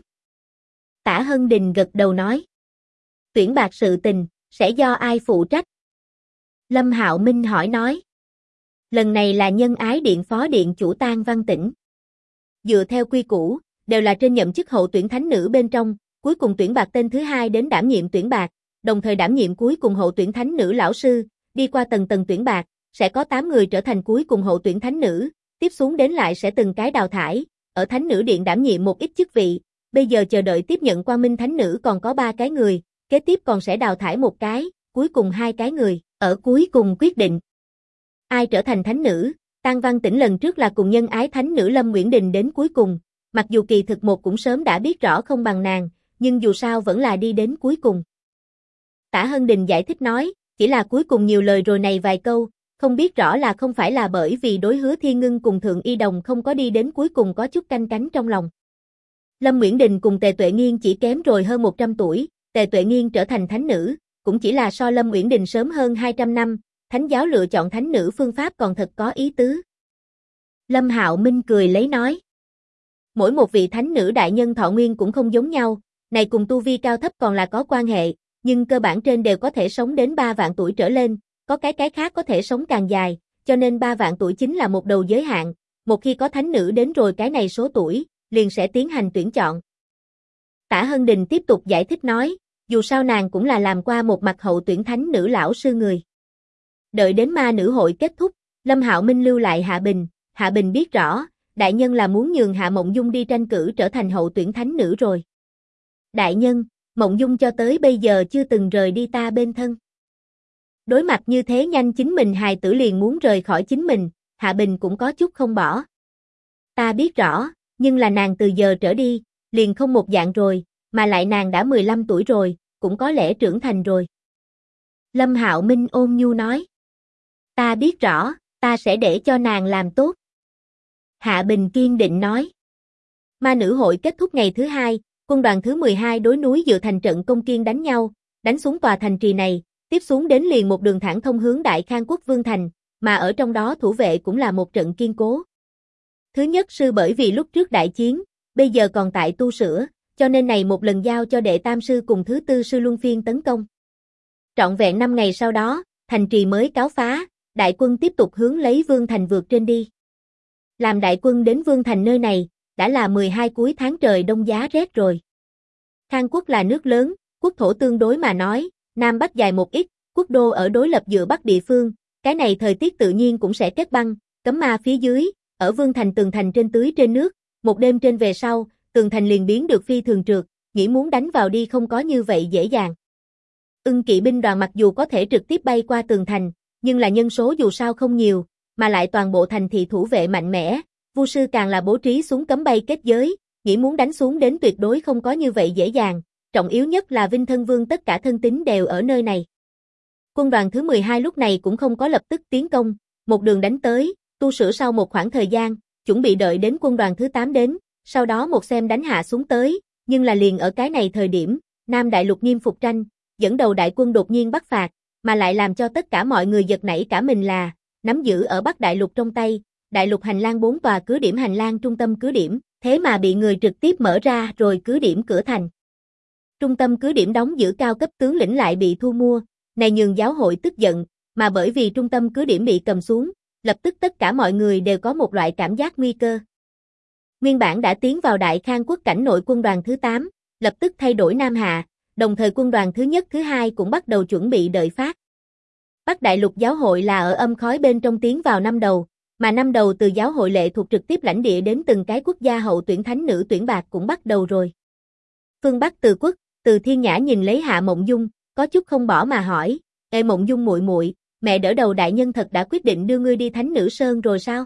Tả Hân Đình gật đầu nói, tuyển bạt sự tình, sẽ do ai phụ trách? Lâm Hạo Minh hỏi nói, lần này là Nhân Ái Điện Phó Điện chủ Tang Văn Tĩnh. Dựa theo quy củ, đều là trên nhậm chức hậu tuyển thánh nữ bên trong, cuối cùng tuyển bạt tên thứ hai đến đảm nhiệm tuyển bạt, đồng thời đảm nhiệm cuối cùng hậu tuyển thánh nữ lão sư, đi qua tầng tầng tuyển bạt, sẽ có 8 người trở thành cuối cùng hậu tuyển thánh nữ, tiếp xuống đến lại sẽ từng cái đào thải, ở thánh nữ điện đảm nhiệm một ít chức vị, bây giờ chờ đợi tiếp nhận Quang Minh thánh nữ còn có 3 cái người, kế tiếp còn sẽ đào thải một cái, cuối cùng 2 cái người, ở cuối cùng quyết định ai trở thành thánh nữ. Tang Văn Tĩnh lần trước là cùng Nhân Ái thánh nữ Lâm Nguyễn Đình đến cuối cùng, mặc dù kỳ thực một cũng sớm đã biết rõ không bằng nàng, nhưng dù sao vẫn là đi đến cuối cùng. Tả Hân Đình giải thích nói, Chỉ là cuối cùng nhiều lời rồi này vài câu, không biết rõ là không phải là bởi vì đối Hứa Thiên Ngưng cùng Thượng Y Đồng không có đi đến cuối cùng có chút canh cánh trong lòng. Lâm Nguyễn Đình cùng Tề Tuệ Nghiên chỉ kém rồi hơn 100 tuổi, Tề Tuệ Nghiên trở thành thánh nữ, cũng chỉ là so Lâm Nguyễn Đình sớm hơn 200 năm, thánh giáo lựa chọn thánh nữ phương pháp còn thật có ý tứ. Lâm Hạo Minh cười lấy nói. Mỗi một vị thánh nữ đại nhân thọ nguyên cũng không giống nhau, này cùng tu vi cao thấp còn là có quan hệ, nhưng cơ bản trên đều có thể sống đến 3 vạn tuổi trở lên, có cái khác có thể sống càng dài, cho nên 3 vạn tuổi chính là một đầu giới hạn, một khi có thánh nữ đến rồi cái này số tuổi, liền sẽ tiến hành tuyển chọn. Tả Hân Đình tiếp tục giải thích nói, dù sao nàng cũng là làm qua một mặt hậu tuyển thánh nữ lão sư người. Đợi đến ma nữ hội kết thúc, Lâm Hạo Minh lưu lại Hạ Bình biết rõ, đại nhân là muốn nhường Hạ Mộng Dung đi tranh cử trở thành hậu tuyển thánh nữ rồi. Đại nhân, Mộng Dung cho tới bây giờ chưa từng rời đi ta bên thân. Đối mặt như thế nhanh chính mình hài tử liền muốn rời khỏi chính mình, Hạ Bình cũng có chút không bỏ. Ta biết rõ, nhưng là nàng từ giờ trở đi, liền không một dạng rồi, mà lại nàng đã 15 tuổi rồi, cũng có lẽ trưởng thành rồi. Lâm Hạo Minh ôn nhu nói. Ta biết rõ, ta sẽ để cho nàng làm tốt. Hạ Bình kiên định nói. Ma nữ hội kết thúc ngày thứ 2, quân đoàn thứ 12 đối núi Dựa Thành trận công kiên đánh nhau, đánh xuống tòa thành trì này, tiếp xuống đến liền một đường thẳng thông hướng Đại Khang Quốc Vương Thành, mà ở trong đó thủ vệ cũng là một trận kiên cố. Thứ nhất sư bởi vì lúc trước đại chiến, bây giờ còn tại tu sửa, cho nên này một lần giao cho đệ tam sư cùng thứ tư sư luân phiên tấn công. Trọn vẹn 5 ngày sau đó, thành trì mới cáo phá, đại quân tiếp tục hướng lấy Vương Thành vượt trên đi. Làm đại quân đến Vương Thành nơi này, đã là 12 cuối tháng trời đông giá rét rồi. Khang Quốc là nước lớn, quốc thổ tương đối mà nói, Nam Bắc dài một ít, quốc đô ở đối lập giữa Bắc địa phương, cái này thời tiết tự nhiên cũng sẽ kết băng, cấm ma phía dưới, ở Vương Thành tường thành trên tưới trên nước, một đêm trên về sau, tường thành liền biến được phi thường trượt, nghĩ muốn đánh vào đi không có như vậy dễ dàng. Ưng kỵ binh đoàn mặc dù có thể trực tiếp bay qua tường thành, nhưng là nhân số dù sao không nhiều, mà lại toàn bộ thành thị thủ vệ mạnh mẽ, Vu sư càng là bố trí xuống cấm bay kết giới, nghĩ muốn đánh xuống đến tuyệt đối không có như vậy dễ dàng, trọng yếu nhất là Vinh Thân Vương tất cả thân tín đều ở nơi này. Quân đoàn thứ 12 lúc này cũng không có lập tức tiến công, một đường đánh tới, tu sửa sau một khoảng thời gian, chuẩn bị đợi đến quân đoàn thứ 8 đến, sau đó một xem đánh hạ xuống tới, nhưng là liền ở cái này thời điểm, Nam Đại Lục nghiêm phục tranh, dẫn đầu đại quân đột nhiên bắt phạt, mà lại làm cho tất cả mọi người giật nảy cả mình là, nắm giữ ở Bắc Đại Lục trong tay, Đại Lục hành lang 4 tòa cứ điểm hành lang trung tâm cứ điểm, thế mà bị người trực tiếp mở ra rồi cứ điểm cửa thành. Trung tâm cứ điểm đóng giữ cao cấp tướng lĩnh lại bị thu mua, này nhường giáo hội tức giận, mà bởi vì trung tâm cứ điểm bị cầm xuống, lập tức tất cả mọi người đều có một loại cảm giác nguy cơ. Nguyên bản đã tiến vào Đại Khang Quốc cảnh nội quân đoàn thứ 8, lập tức thay đổi Nam Hạ, đồng thời quân đoàn thứ nhất thứ hai cũng bắt đầu chuẩn bị đợi phát. Bắc Đại Lục giáo hội là ở âm khói bên trong tiến vào năm đầu, mà năm đầu từ giáo hội lệ thuộc trực tiếp lãnh địa đến từng cái quốc gia hậu tuyển thánh nữ tuyển bạc cũng bắt đầu rồi. Phương Bắc Từ Quốc, Từ Thiên Nhã nhìn lấy Hạ Mộng Dung, có chút không bỏ mà hỏi, "Ê Mộng Dung muội muội, mẹ đỡ đầu đại nhân thật đã quyết định đưa ngươi đi Thánh Nữ Sơn rồi sao?"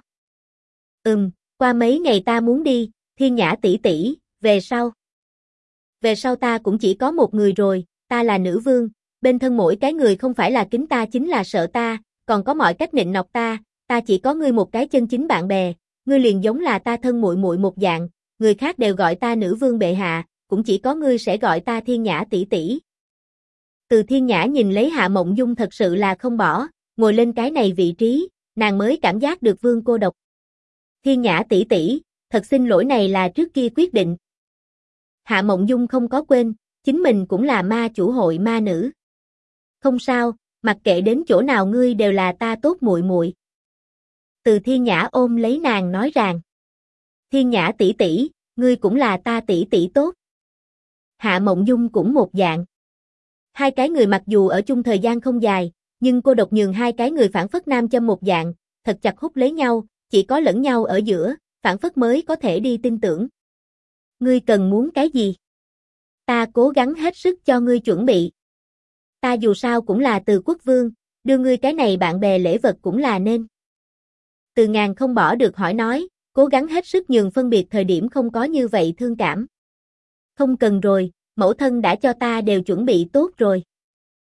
Qua mấy ngày ta muốn đi, Thiên Nhã tỷ tỷ, về sau. Về sau ta cũng chỉ có một người rồi, ta là nữ vương, bên thân mỗi cái người không phải là kính ta chính là sợ ta, còn có mọi cách nịnh nọt ta chỉ có ngươi một cái chân chính bạn bè, ngươi liền giống là ta thân muội muội một dạng, người khác đều gọi ta nữ vương bệ hạ, cũng chỉ có ngươi sẽ gọi ta Thiên Nhã tỷ tỷ. Từ Thiên Nhã nhìn lấy Hạ Mộng Dung thật sự là không bỏ, ngồi lên cái này vị trí, nàng mới cảm giác được vương cô độc. Thiên Nhã tỷ tỷ, thật xin lỗi này là trước kia quyết định. Hạ Mộng Dung không có quên, chính mình cũng là ma chủ hội ma nữ. Không sao, mặc kệ đến chỗ nào ngươi đều là ta tốt muội muội. Từ Thiên Nhã ôm lấy nàng nói rằng, Thiên Nhã tỷ tỷ, ngươi cũng là ta tỷ tỷ tốt. Hạ Mộng Dung cũng một dạng. Hai cái người mặc dù ở chung thời gian không dài, nhưng cô độc nhường hai cái người phản phất nam châm một dạng, thật chặt hút lấy nhau, chỉ có lẫn nhau ở giữa, phản phất mới có thể đi tin tưởng. Ngươi cần muốn cái gì? Ta cố gắng hết sức cho ngươi chuẩn bị. Ta dù sao cũng là Từ quốc vương, đưa ngươi cái này bạn bè lễ vật cũng là nên. Từ Ngàn không bỏ được hỏi nói, cố gắng hết sức nhường phân biệt thời điểm không có như vậy thương cảm. Không cần rồi, mẫu thân đã cho ta đều chuẩn bị tốt rồi.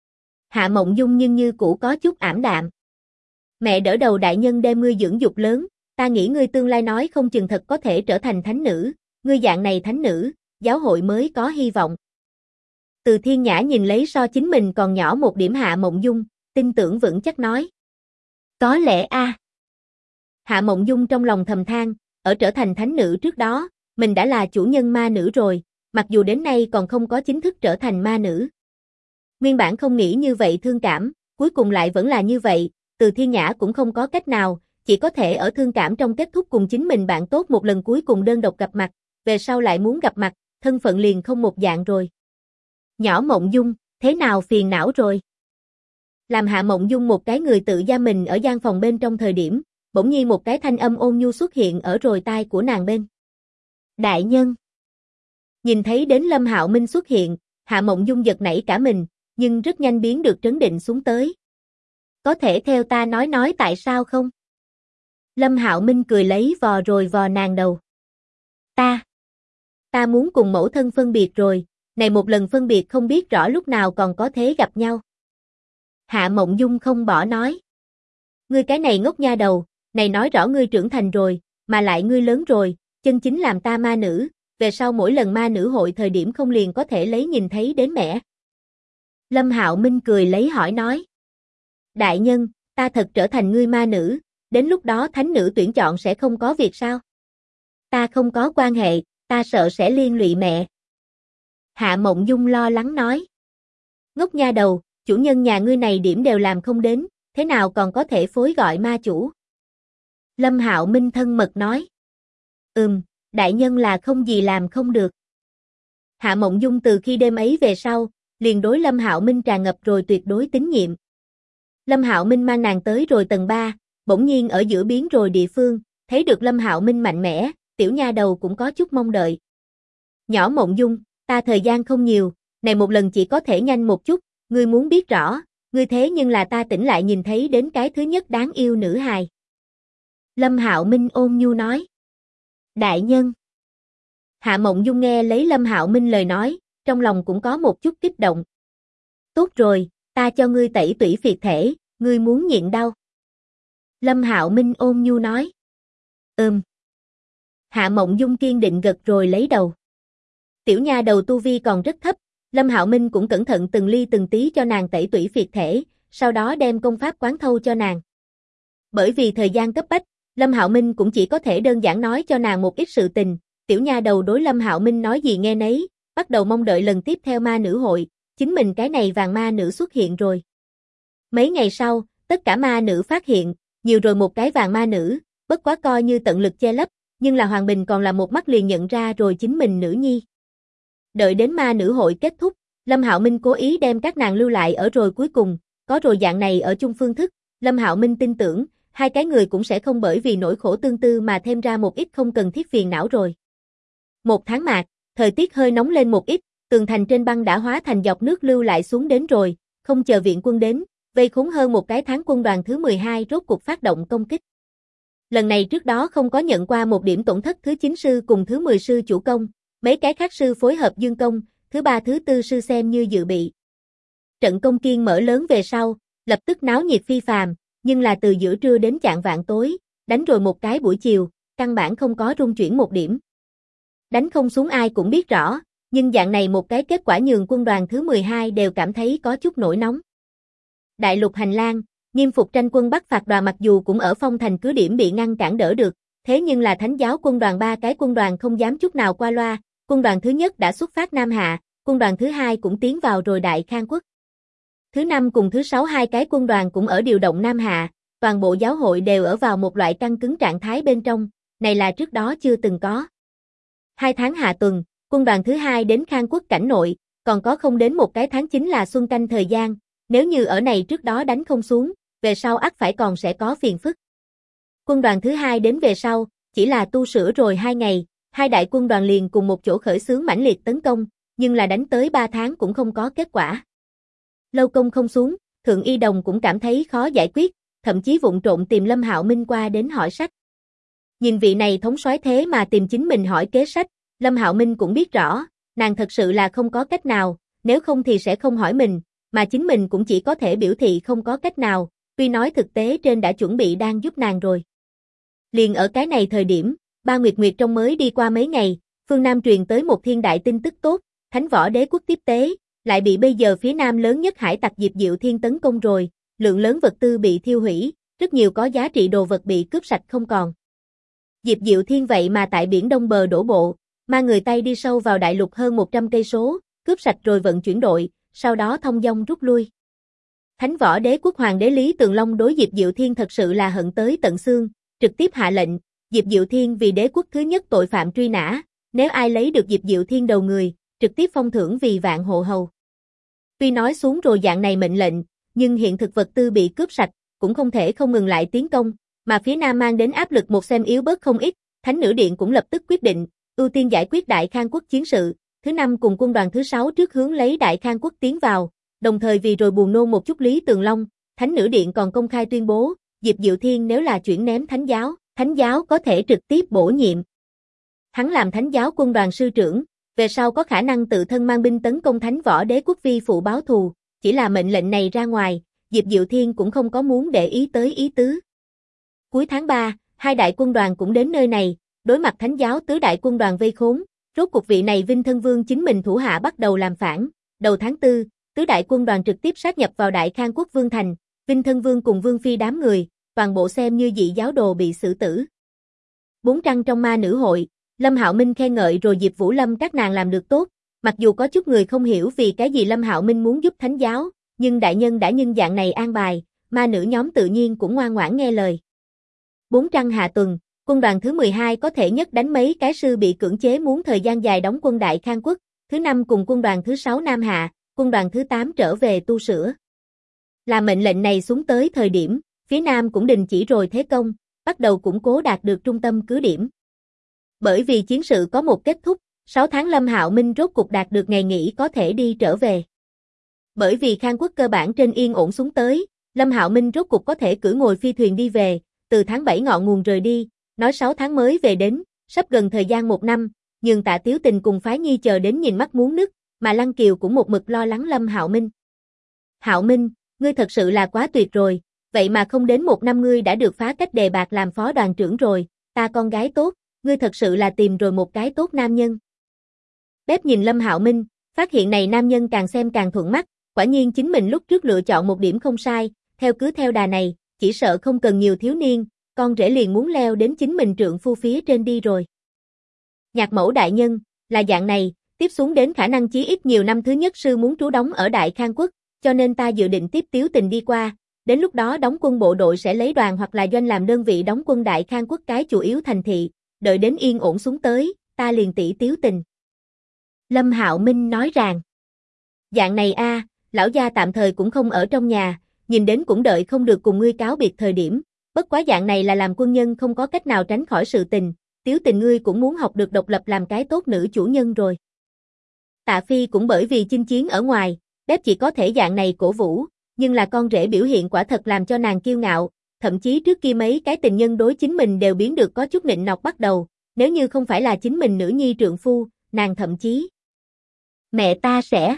Hạ Mộng Dung nhưng như cũ có chút ảm đạm. Mẹ đỡ đầu đại nhân đem ngươi dưỡng dục lớn, ta nghĩ ngươi tương lai nói không chừng thật có thể trở thành thánh nữ, ngươi dạng này thánh nữ, giáo hội mới có hy vọng. Từ Thiên Nhã nhìn lấy so chính mình còn nhỏ một điểm Hạ Mộng Dung, tin tưởng vững chắc nói. Có lẽ a. Hạ Mộng Dung trong lòng thầm than, ở trở thành thánh nữ trước đó, mình đã là chủ nhân ma nữ rồi, mặc dù đến nay còn không có chính thức trở thành ma nữ. Nguyên bản không nghĩ như vậy thương cảm, cuối cùng lại vẫn là như vậy, Từ Thiên Nhã cũng không có cách nào, chỉ có thể ở thương cảm trong kết thúc cùng chính mình bạn tốt một lần cuối cùng đơn độc gặp mặt, về sau lại muốn gặp mặt, thân phận liền không một dạng rồi. Nhỏ Mộng Dung, thế nào phiền não rồi? Làm Hạ Mộng Dung một cái người tự giam mình ở gian phòng bên trong thời điểm, bỗng nhiên một cái thanh âm ôn nhu xuất hiện ở rồi tai của nàng bên. Đại nhân. Nhìn thấy đến Lâm Hạo Minh xuất hiện, Hạ Mộng Dung giật nảy cả mình, nhưng rất nhanh biến được trấn định xuống tới. Có thể theo ta nói tại sao không? Lâm Hạo Minh cười lấy vò rồi vò nàng đầu. Ta muốn cùng mẫu thân phân biệt rồi, này một lần phân biệt không biết rõ lúc nào còn có thể gặp nhau. Hạ Mộng Dung không bỏ nói. Ngươi cái này ngốc nha đầu, này nói rõ ngươi trưởng thành rồi, mà lại ngươi lớn rồi, chân chính làm ta ma nữ, về sau mỗi lần ma nữ hội thời điểm không liền có thể lấy nhìn thấy đến mẹ. Lâm Hạo Minh cười lấy hỏi nói. Đại nhân, ta thật trở thành ngươi ma nữ, đến lúc đó thánh nữ tuyển chọn sẽ không có việc sao? Ta không có quan hệ, ta sợ sẽ liên lụy mẹ. Hạ Mộng Dung lo lắng nói. Ngốc nha đầu, chủ nhân nhà ngươi này điểm đều làm không đến, thế nào còn có thể phối gọi ma chủ? Lâm Hạo Minh thân mật nói. Đại nhân là không gì làm không được. Hạ Mộng Dung từ khi đêm ấy về sau, liền đối Lâm Hạo Minh tràn ngập rồi tuyệt đối tín nhiệm. Lâm Hạo Minh mang nàng tới rồi tầng 3, bỗng nhiên ở giữa biến rồi địa phương, thấy được Lâm Hạo Minh mạnh mẽ, tiểu nha đầu cũng có chút mong đợi. Nhỏ Mộng Dung, ta thời gian không nhiều, này một lần chỉ có thể nhanh một chút, ngươi muốn biết rõ, ngươi thế nhưng là ta tỉnh lại nhìn thấy đến cái thứ nhất đáng yêu nữ hài. Lâm Hạo Minh ôn nhu nói. Đại nhân. Hạ Mộng Dung nghe lấy Lâm Hạo Minh lời nói, trong lòng cũng có một chút kích động. Tốt rồi, ta cho ngươi tẩy tủy phiệt thể, ngươi muốn nhịn đau. Lâm Hạo Minh ôn nhu nói. Hạ Mộng Dung kiên định gật rồi lấy đầu. Tiểu nha đầu tu vi còn rất thấp, Lâm Hạo Minh cũng cẩn thận từng ly từng tí cho nàng tẩy tủy phiệt thể, sau đó đem công pháp quán thâu cho nàng. Bởi vì thời gian cấp bách, Lâm Hạo Minh cũng chỉ có thể đơn giản nói cho nàng một ít sự tình, tiểu nha đầu đối Lâm Hạo Minh nói gì nghe nấy, bắt đầu mong đợi lần tiếp theo ma nữ hội, chính mình cái này vàng ma nữ xuất hiện rồi. Mấy ngày sau, tất cả ma nữ phát hiện, nhiều rồi một cái vàng ma nữ, bất quá coi như tận lực che lấp, nhưng là Hoàng Bình còn là một mắt liền nhận ra rồi chính mình nữ nhi. Đợi đến ma nữ hội kết thúc, Lâm Hạo Minh cố ý đem các nàng lưu lại ở rồi cuối cùng, có rồi dạng này ở chung phương thức, Lâm Hạo Minh tin tưởng, hai cái người cũng sẽ không bởi vì nỗi khổ tương tư mà thêm ra một ít không cần thiết phiền não rồi. Một tháng mạt, thời tiết hơi nóng lên một ít, tường thành trên băng đã hóa thành dọc nước lưu lại xuống đến rồi, không chờ viện quân đến, vây khốn hơn một cái tháng quân đoàn thứ 12 rốt cuộc phát động công kích. Lần này trước đó không có nhận qua một điểm tổn thất thứ 9 sư cùng thứ 10 sư chủ công, mấy cái khác sư phối hợp dương công, thứ 3 thứ 4 sư xem như dự bị. Trận công kiên mở lớn về sau, lập tức náo nhiệt phi phàm, nhưng là từ giữa trưa đến chạng vạng tối, đánh rồi một cái buổi chiều, căn bản không có rung chuyển một điểm. Đánh không xuống ai cũng biết rõ, nhưng dạng này một cái kết quả nhường quân đoàn thứ 12 đều cảm thấy có chút nổi nóng. Đại lục hành lang, Nghiêm Phục tranh quân Bắc phạt đoàn mặc dù cũng ở phong thành cứ điểm bị ngăn cản đỡ được, thế nhưng là Thánh giáo quân đoàn 3 cái quân đoàn không dám chút nào qua loa, quân đoàn thứ nhất đã xuất phát Nam Hạ, quân đoàn thứ 2 cũng tiến vào rồi Đại Khang Quốc. Thứ 5 cùng thứ 6 hai cái quân đoàn cũng ở điều động Nam Hạ, toàn bộ giáo hội đều ở vào một loại căng cứng trạng thái bên trong, này là trước đó chưa từng có. 2 tháng hạ tuần, quân đoàn thứ 2 đến Khang Quốc cảnh nội, còn có không đến một cái tháng chính là xuân canh thời gian, nếu như ở này trước đó đánh không xuống, về sau ắt phải còn sẽ có phiền phức. Quân đoàn thứ 2 đến về sau, chỉ là tu sửa rồi 2 ngày, hai đại quân đoàn liền cùng một chỗ khởi xướng mãnh liệt tấn công, nhưng là đánh tới 3 tháng cũng không có kết quả. Lâu công không xuống, Thượng Y Đồng cũng cảm thấy khó giải quyết, thậm chí vụng trộn tìm Lâm Hạo Minh qua đến hỏi sách. Nhìn vị này thống soái thế mà tìm chính mình hỏi kế sách, Lâm Hạo Minh cũng biết rõ, nàng thật sự là không có cách nào, nếu không thì sẽ không hỏi mình, mà chính mình cũng chỉ có thể biểu thị không có cách nào, tuy nói thực tế trên đã chuẩn bị đang giúp nàng rồi. Liền ở cái này thời điểm, Ba Nguyệt Nguyệt trong mới đi qua mấy ngày, phương Nam truyền tới một thiên đại tin tức tốt, Thánh Võ Đế quốc tiếp tế, lại bị bây giờ phía Nam lớn nhất hải tặc Diệp Diệu Thiên tấn công rồi, lượng lớn vật tư bị thiêu hủy, rất nhiều có giá trị đồ vật bị cướp sạch không còn. Diệp Diệu Thiên vậy mà tại biển Đông bờ đổ bộ, mang người Tây đi sâu vào đại lục hơn 100 cây số, cướp sạch rồi vận chuyển đội, sau đó thông dong rút lui. Thánh Võ Đế quốc Hoàng đế Lý Tường Long đối Diệp Diệu Thiên thật sự là hận tới tận xương, trực tiếp hạ lệnh, Diệp Diệu Thiên vì đế quốc thứ nhất tội phạm truy nã, nếu ai lấy được Diệp Diệu Thiên đầu người, trực tiếp phong thưởng vì vạn hộ hầu. Tuy nói xuống rồi dạng này mệnh lệnh, nhưng hiện thực vật tư bị cướp sạch, cũng không thể không ngừng lại tiến công, mà phía Nam mang đến áp lực một xem yếu bớt không ít, Thánh Nữ Điện cũng lập tức quyết định, ưu tiên giải quyết Đại Khang quốc chiến sự, thứ 5 cùng quân đoàn thứ 6 trước hướng lấy Đại Khang quốc tiến vào, đồng thời vì rồi buồn nôn một chút Lý Tường Long, Thánh Nữ Điện còn công khai tuyên bố, Diệp Diệu Thiên nếu là chuyển ném Thánh giáo có thể trực tiếp bổ nhiệm. Hắn làm Thánh giáo quân đoàn sư trưởng, về sau có khả năng tự thân mang binh tấn công Thánh Võ Đế quốc vi phụ báo thù, chỉ là mệnh lệnh này ra ngoài, Diệp Diệu Thiên cũng không có muốn để ý tới ý tứ. Cuối tháng 3, hai đại quân đoàn cũng đến nơi này, đối mặt Thánh giáo tứ đại quân đoàn vây khốn, rốt cuộc vị này Vinh Thân Vương chính mình thủ hạ bắt đầu làm phản, đầu tháng 4, tứ đại quân đoàn trực tiếp sát nhập vào Đại Khang quốc Vương thành, Vinh Thân Vương cùng Vương phi đám người, toàn bộ xem như dị giáo đồ bị xử tử. 4 trăng trong ma nữ hội, Lâm Hạo Minh khen ngợi rồi Diệp Vũ Lâm các nàng làm được tốt, mặc dù có chút người không hiểu vì cái gì Lâm Hạo Minh muốn giúp Thánh giáo, nhưng đại nhân đã nhân dạng này an bài, ma nữ nhóm tự nhiên cũng ngoan ngoãn nghe lời. 4 trăng hạ tuần, quân đoàn thứ 12 có thể nhất đánh mấy cái sư bị cưỡng chế muốn thời gian dài đóng quân Đại Khang quốc, thứ 5 cùng quân đoàn thứ 6 Nam hạ, quân đoàn thứ 8 trở về tu sửa. Là mệnh lệnh này xuống tới thời điểm, phía Nam cũng đình chỉ rồi thế công, bắt đầu củng cố đạt được trung tâm cứ điểm. Bởi vì chiến sự có một kết thúc, 6 tháng Lâm Hạo Minh rốt cục đạt được ngày nghỉ có thể đi trở về. Bởi vì Khang quốc cơ bản trên yên ổn xuống tới, Lâm Hạo Minh rốt cục có thể cưỡi ngồi phi thuyền đi về, từ tháng 7 ngọ nguồn rời đi, nói 6 tháng mới về đến, sắp gần thời gian 1 năm, nhưng Tạ Tiếu Tình cùng Phái Nhi chờ đến nhìn mắt muốn nứt, mà Lăng Kiều cũng một mực lo lắng Lâm Hạo Minh. Hạo Minh, ngươi thật sự là quá tuyệt rồi, vậy mà không đến 1 năm ngươi đã được phá cách đề bạt làm phó đoàn trưởng rồi, ta con gái tốt, ngươi thật sự là tìm rồi một cái tốt nam nhân. Bếp nhìn Lâm Hạo Minh, phát hiện này nam nhân càng xem càng thuận mắt, quả nhiên chính mình lúc trước lựa chọn một điểm không sai, cứ theo đà này, chỉ sợ không cần nhiều thiếu niên, con rể liền muốn leo đến chính mình trượng phu phía trên đi rồi. Nhạc mẫu đại nhân, là dạng này, tiếp xuống đến khả năng chí ít nhiều năm thứ nhất sư muốn trú đóng ở Đại Khang quốc, cho nên ta dự định tiếp Tiếu Tình đi qua, đến lúc đó đóng quân bộ đội sẽ lấy đoàn hoặc là doanh làm đơn vị đóng quân Đại Khang quốc cái chủ yếu thành thị, đợi đến yên ổn xuống tới, ta liền tỷ Tiếu Tình. Lâm Hạo Minh nói rằng, dạng này a, lão gia tạm thời cũng không ở trong nhà, nhìn đến cũng đợi không được cùng ngươi cáo biệt thời điểm, bất quá dạng này là làm quân nhân không có cách nào tránh khỏi sự tình, Tiếu Tình ngươi cũng muốn học được độc lập làm cái tốt nữ chủ nhân rồi. Tạ Phi cũng bởi vì chinh chiến ở ngoài, bếp chỉ có thể dạng này cổ vũ, nhưng là con rể biểu hiện quả thật làm cho nàng kiêu ngạo, thậm chí trước kia mấy cái tình nhân đối chính mình đều biến được có chút nịnh nọt bắt đầu, nếu như không phải là chính mình nữ nhi trượng phu, nàng thậm chí mẹ ta sẽ.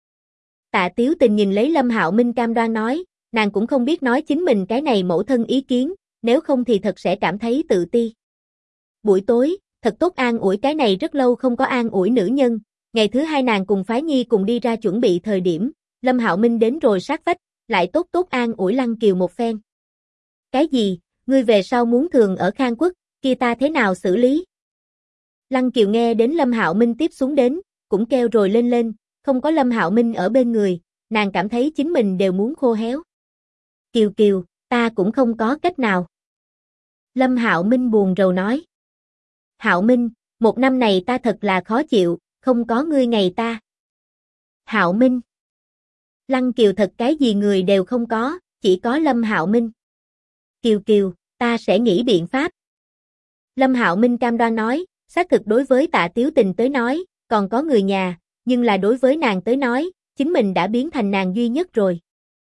Tạ Tiếu Tình nhìn lấy Lâm Hạo Minh cam đoan nói, nàng cũng không biết nói chính mình cái này mẫu thân ý kiến, nếu không thì thật sẽ cảm thấy tự ti. Buổi tối, thật tốt an ủi cái này rất lâu không có an ủi nữ nhân, ngày thứ 2 nàng cùng Phái Nhi cùng đi ra chuẩn bị thời điểm, Lâm Hạo Minh đến rồi sát vách, lại tốt tốt an ủi Lăng Kiều một phen. Cái gì, ngươi về sau muốn thường ở Khang quốc, kia ta thế nào xử lý? Lăng Kiều nghe đến Lâm Hạo Minh tiếp xuống đến, cũng kêu rồi lên, không có Lâm Hạo Minh ở bên người, nàng cảm thấy chính mình đều muốn khô héo. Kiều Kiều, ta cũng không có cách nào. Lâm Hạo Minh buồn rầu nói. Hạo Minh, 1 năm này ta thật là khó chịu, không có ngươi ngày ta. Hạo Minh. Lăng Kiều thật cái gì người đều không có, chỉ có Lâm Hạo Minh. Kiều Kiều, ta sẽ nghĩ biện pháp. Lâm Hạo Minh cam đoan nói, xác thực đối với Tạ Tiếu Tình tới nói, còn có người nhà, nhưng là đối với nàng tới nói, chính mình đã biến thành nàng duy nhất rồi.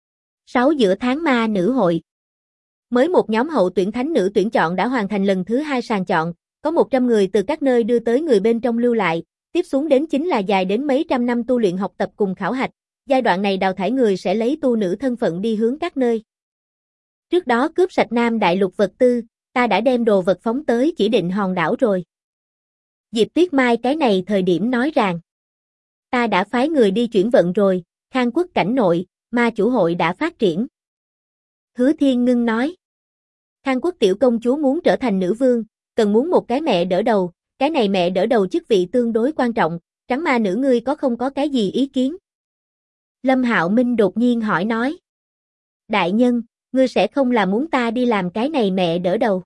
6 giữa tháng ma nữ hội. Mới một nhóm hậu tuyển thánh nữ tuyển chọn đã hoàn thành lần thứ 2 sàng chọn, có 100 người từ các nơi đưa tới người bên trong lưu lại, tiếp xuống đến chính là dài đến mấy trăm năm tu luyện học tập cùng khảo hạch, giai đoạn này đào thải người sẽ lấy tu nữ thân phận đi hướng các nơi. Trước đó cướp sạch Nam Đại Lục vật tư, ta đã đem đồ vật phóng tới chỉ định hòn đảo rồi. Diệp Tuyết Mai cái này thời điểm nói rằng, ta đã phái người đi chuyển vận rồi, Khang Quốc cảnh nội, ma chủ hội đã phát triển. Hứa Thiên Ngưng nói, Khang Quốc tiểu công chúa muốn trở thành nữ vương, cần muốn một cái mẹ đỡ đầu, cái này mẹ đỡ đầu chức vị tương đối quan trọng, trắng ma nữ ngươi không có cái gì ý kiến? Lâm Hạo Minh đột nhiên hỏi nói, đại nhân, ngươi sẽ không là muốn ta đi làm cái này mẹ đỡ đầu?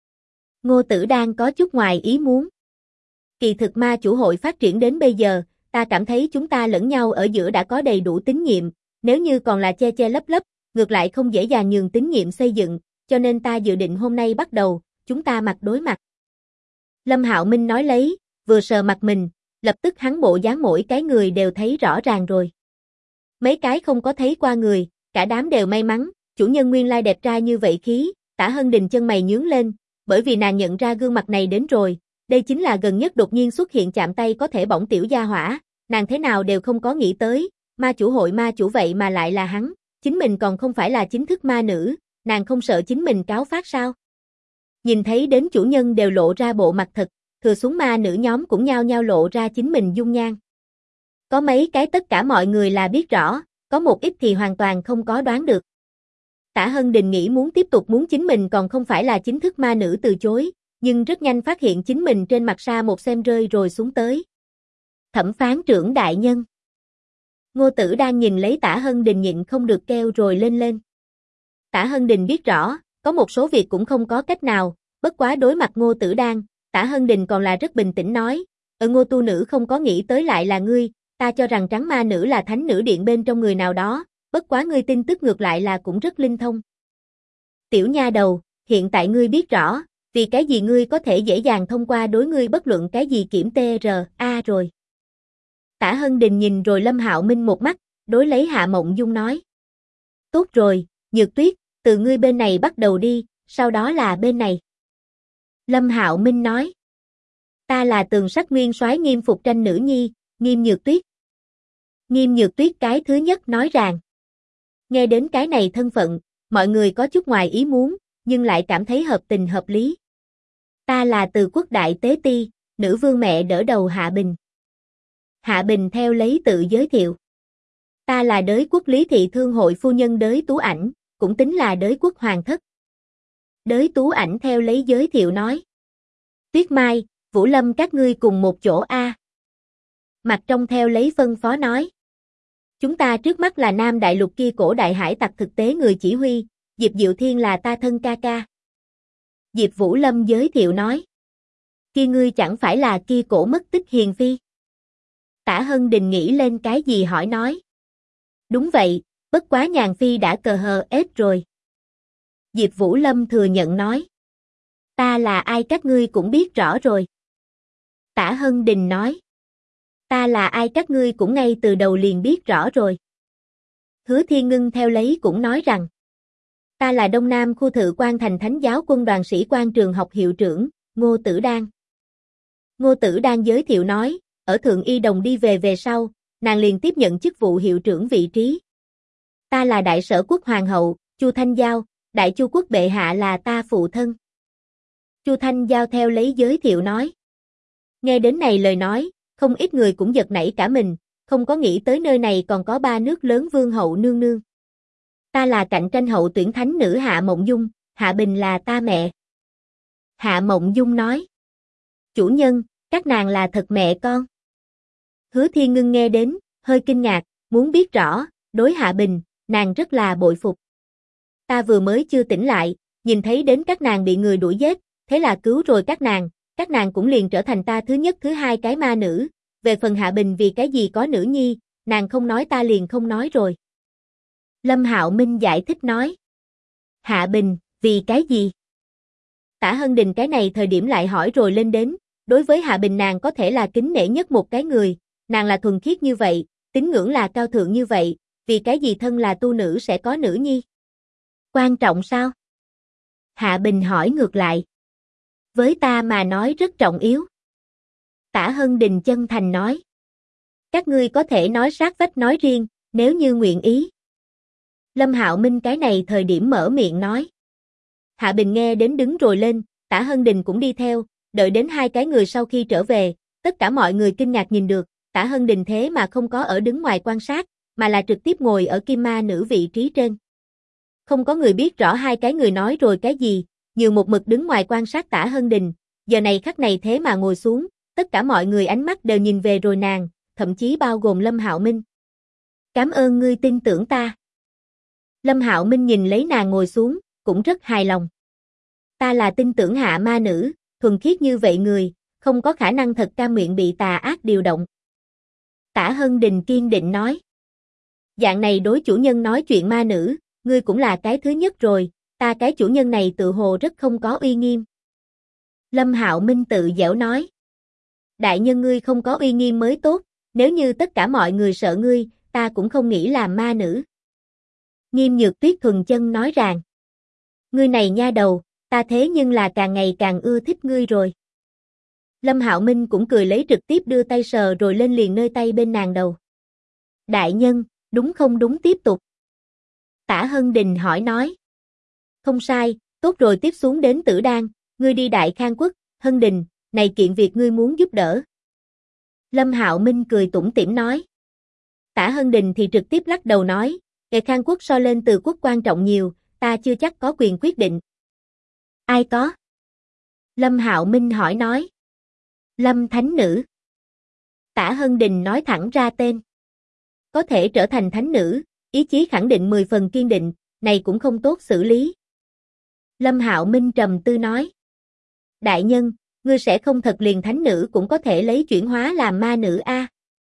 Ngô Tử đang có chút ngoài ý muốn. Kỳ thực ma chủ hội phát triển đến bây giờ, ta cảm thấy chúng ta lẫn nhau ở giữa đã có đầy đủ tín nhiệm, nếu như còn là che che lấp lấp, ngược lại không dễ dàng nhường tín nhiệm xây dựng, cho nên ta dự định hôm nay bắt đầu, chúng ta mặt đối mặt. Lâm Hạo Minh nói lấy, vừa sờ mặt mình, lập tức hắn bộ dáng mỗi cái người đều thấy rõ ràng rồi. Mấy cái không có thấy qua người, cả đám đều may mắn, chủ nhân nguyên lai đẹp trai như vậy khí, Tả Hân Đình chân mày nhướng lên, bởi vì nàng nhận ra gương mặt này đến rồi, đây chính là gần nhất đột nhiên xuất hiện chạm tay có thể bỏng tiểu gia hỏa, nàng thế nào đều không có nghĩ tới, ma chủ hội ma chủ vậy mà lại là hắn, chính mình còn không phải là chính thức ma nữ, nàng không sợ chính mình cáo phát sao? Nhìn thấy đến chủ nhân đều lộ ra bộ mặt thật, thừa xuống ma nữ nhóm cũng nhao nhao lộ ra chính mình dung nhan. Có mấy cái tất cả mọi người là biết rõ, có một ít thì hoàn toàn không có đoán được. Tả Hân Đình nghĩ muốn tiếp tục muốn chính mình còn không phải là chính thức ma nữ từ chối, nhưng rất nhanh phát hiện chính mình trên mặt sa một xem rơi rồi xuống tới. Thẩm phán trưởng đại nhân. Ngô Tử đang nhìn lấy Tả Hân Đình nhịn không được kêu rồi lên lên. Tả Hân Đình biết rõ, có một số việc cũng không có cách nào, bất quá đối mặt Ngô Tử Đan, Tả Hân Đình còn là rất bình tĩnh nói, Ngô tu nữ không có nghĩ tới lại là ngươi, ta cho rằng trắng ma nữ là thánh nữ điện bên trong người nào đó, bất quá ngươi tin tức ngược lại là cũng rất linh thông. Tiểu nha đầu, hiện tại ngươi biết rõ, vì cái gì ngươi có thể dễ dàng thông qua đối ngươi bất luận cái gì kiểm TRA rồi. Tả Hân Đình nhìn rồi Lâm Hạo Minh một mắt, đối lấy Hạ Mộng Dung nói. Tốt rồi, Nhược Tuyết, từ ngươi bên này bắt đầu đi, sau đó là bên này. Lâm Hạo Minh nói. Ta là Tường Sắc Nguyên soái Nghiêm Phục Tranh nữ nhi, Nghiêm Nhược Tuyết. Nghiêm Nhược Tuyết cái thứ nhất nói rằng. Nghe đến cái này thân phận, mọi người có chút ngoài ý muốn, nhưng lại cảm thấy hợp tình hợp lý. Ta là Từ Quốc Đại Tế Ti, nữ vương mẹ đỡ đầu Hạ Bình. Hạ Bình theo lấy tự giới thiệu. Ta là Đới Quốc Lý Thị Thương hội phu nhân Đới Tú Ảnh, cũng tính là Đới Quốc Hoàng thất. Đới Tú Ảnh theo lấy giới thiệu nói. Tuyết Mai, Vũ Lâm các ngươi cùng một chỗ a. Mặt trong theo lấy phân phó nói. Chúng ta trước mắt là Nam Đại Lục kia cổ đại hải tặc thực tế người chỉ huy, Diệp Diệu Thiên là ta thân ca ca. Diệp Vũ Lâm giới thiệu nói. Kia ngươi chẳng phải là kia cổ mất tích hiền phi. Tả Hân Đình nghĩ lên cái gì hỏi nói. Đúng vậy, bất quá nhàn phi đã cờ hờ ết rồi. Diệp Vũ Lâm thừa nhận nói. Ta là ai các ngươi cũng biết rõ rồi. Tả Hân Đình nói. Ta là ai các ngươi cũng ngay từ đầu liền biết rõ rồi. Hứa Thiên Ngưng theo lấy cũng nói rằng. Ta là Đông Nam khu Thự Quan Thành Thánh giáo quân đoàn sĩ quan trường học hiệu trưởng, Ngô Tử Đan. Ngô Tử Đan giới thiệu nói, ở Thượng Y Đồng đi về sau, nàng liền tiếp nhận chức vụ hiệu trưởng vị trí. Ta là Đại Sở Quốc Hoàng hậu, Chu Thanh Giao, Đại Chu Quốc bệ hạ là ta phụ thân. Chu Thanh Giao theo lấy giới thiệu nói. Nghe đến này lời nói, không ít người cũng giật nảy cả mình, không có nghĩ tới nơi này còn có ba nước lớn vương hậu nương nương. Ta là cạnh tranh hậu tuyển thánh nữ Hạ Mộng Dung, Hạ Bình là ta mẹ. Hạ Mộng Dung nói. Chủ nhân, các nàng là thật mẹ con. Hứa Thiên Ngưng nghe đến, hơi kinh ngạc, muốn biết rõ, đối Hạ Bình, nàng rất là bội phục. Ta vừa mới chưa tỉnh lại, nhìn thấy đến các nàng bị người đuổi giết, thế là cứu rồi các nàng cũng liền trở thành ta thứ nhất thứ hai cái ma nữ, về phần Hạ Bình vì cái gì có nữ nhi, nàng không nói ta liền không nói rồi. Lâm Hạo Minh giải thích nói. Hạ Bình, vì cái gì? Tả Hân Đình cái này thời điểm lại hỏi rồi lên đến, đối với Hạ Bình nàng có thể là kính nể nhất một cái người, nàng là thuần khiết như vậy, tín ngưỡng là cao thượng như vậy, vì cái gì thân là tu nữ sẽ có nữ nhi? Quan trọng sao? Hạ Bình hỏi ngược lại. Với ta mà nói rất trọng yếu. Tả Hân Đình chân thành nói. Các ngươi có thể nói sát vách nói riêng, Nếu như nguyện ý. Lâm Hạo Minh cái này thời điểm mở miệng nói. Hạ Bình nghe đến đứng rồi lên, Tả Hân Đình cũng đi theo, đợi đến hai cái người sau khi trở về, tất cả mọi người kinh ngạc nhìn được, Tả Hân Đình thế mà không có ở đứng ngoài quan sát, mà là trực tiếp ngồi ở Kim Ma Nữ vị trí trên. Không có người biết rõ hai cái người nói rồi cái gì, nhiều một mực đứng ngoài quan sát Tả Hân Đình, giờ này khắc này thế mà ngồi xuống, tất cả mọi người ánh mắt đều nhìn về rồi nàng, thậm chí bao gồm Lâm Hạo Minh. Cảm ơn ngươi tin tưởng ta. Lâm Hạo Minh nhìn lấy nàng ngồi xuống, cũng rất hài lòng. Ta là tin tưởng Hạ Ma Nữ, thuần khiết như vậy người, không có khả năng thật cam nguyện bị tà ác điều động. Tả Hân Đình kiên định nói. Dạng này đối chủ nhân nói chuyện ma nữ, ngươi cũng là cái thứ nhất rồi, ta cái chủ nhân này tự hồ rất không có uy nghiêm. Lâm Hạo Minh tự giễu nói. Đại nhân ngươi không có uy nghiêm mới tốt, nếu như tất cả mọi người sợ ngươi, ta cũng không nghĩ làm ma nữ. Nghiêm Nhược Tuyết thuần chân nói rằng. Ngươi này nha đầu, ta thế nhưng là càng ngày càng ưa thích ngươi rồi. Lâm Hạo Minh cũng cười lấy trực tiếp đưa tay sờ rồi lên liền nơi tay bên nàng đầu. Đại nhân, đúng không đúng tiếp tục. Tả Hân Đình hỏi nói. Không sai, tốt rồi tiếp xuống đến Tử Đan, ngươi đi Đại Khang Quốc, Hân Đình, này kiện việc ngươi muốn giúp đỡ. Lâm Hạo Minh cười tủm tỉm nói. Tả Hân Đình thì trực tiếp lắc đầu nói, Đại Khang Quốc so lên Từ Quốc quan trọng nhiều, ta chưa chắc có quyền quyết định. Ai có? Lâm Hạo Minh hỏi nói. Lâm Thánh Nữ. Tả Hân Đình nói thẳng ra tên. Có thể trở thành thánh nữ, ý chí khẳng định 10 phần kiên định, này cũng không tốt xử lý. Lâm Hạo Minh trầm tư nói. Đại nhân, ngươi sẽ không thật liền thánh nữ cũng có thể lấy chuyển hóa làm ma nữ a?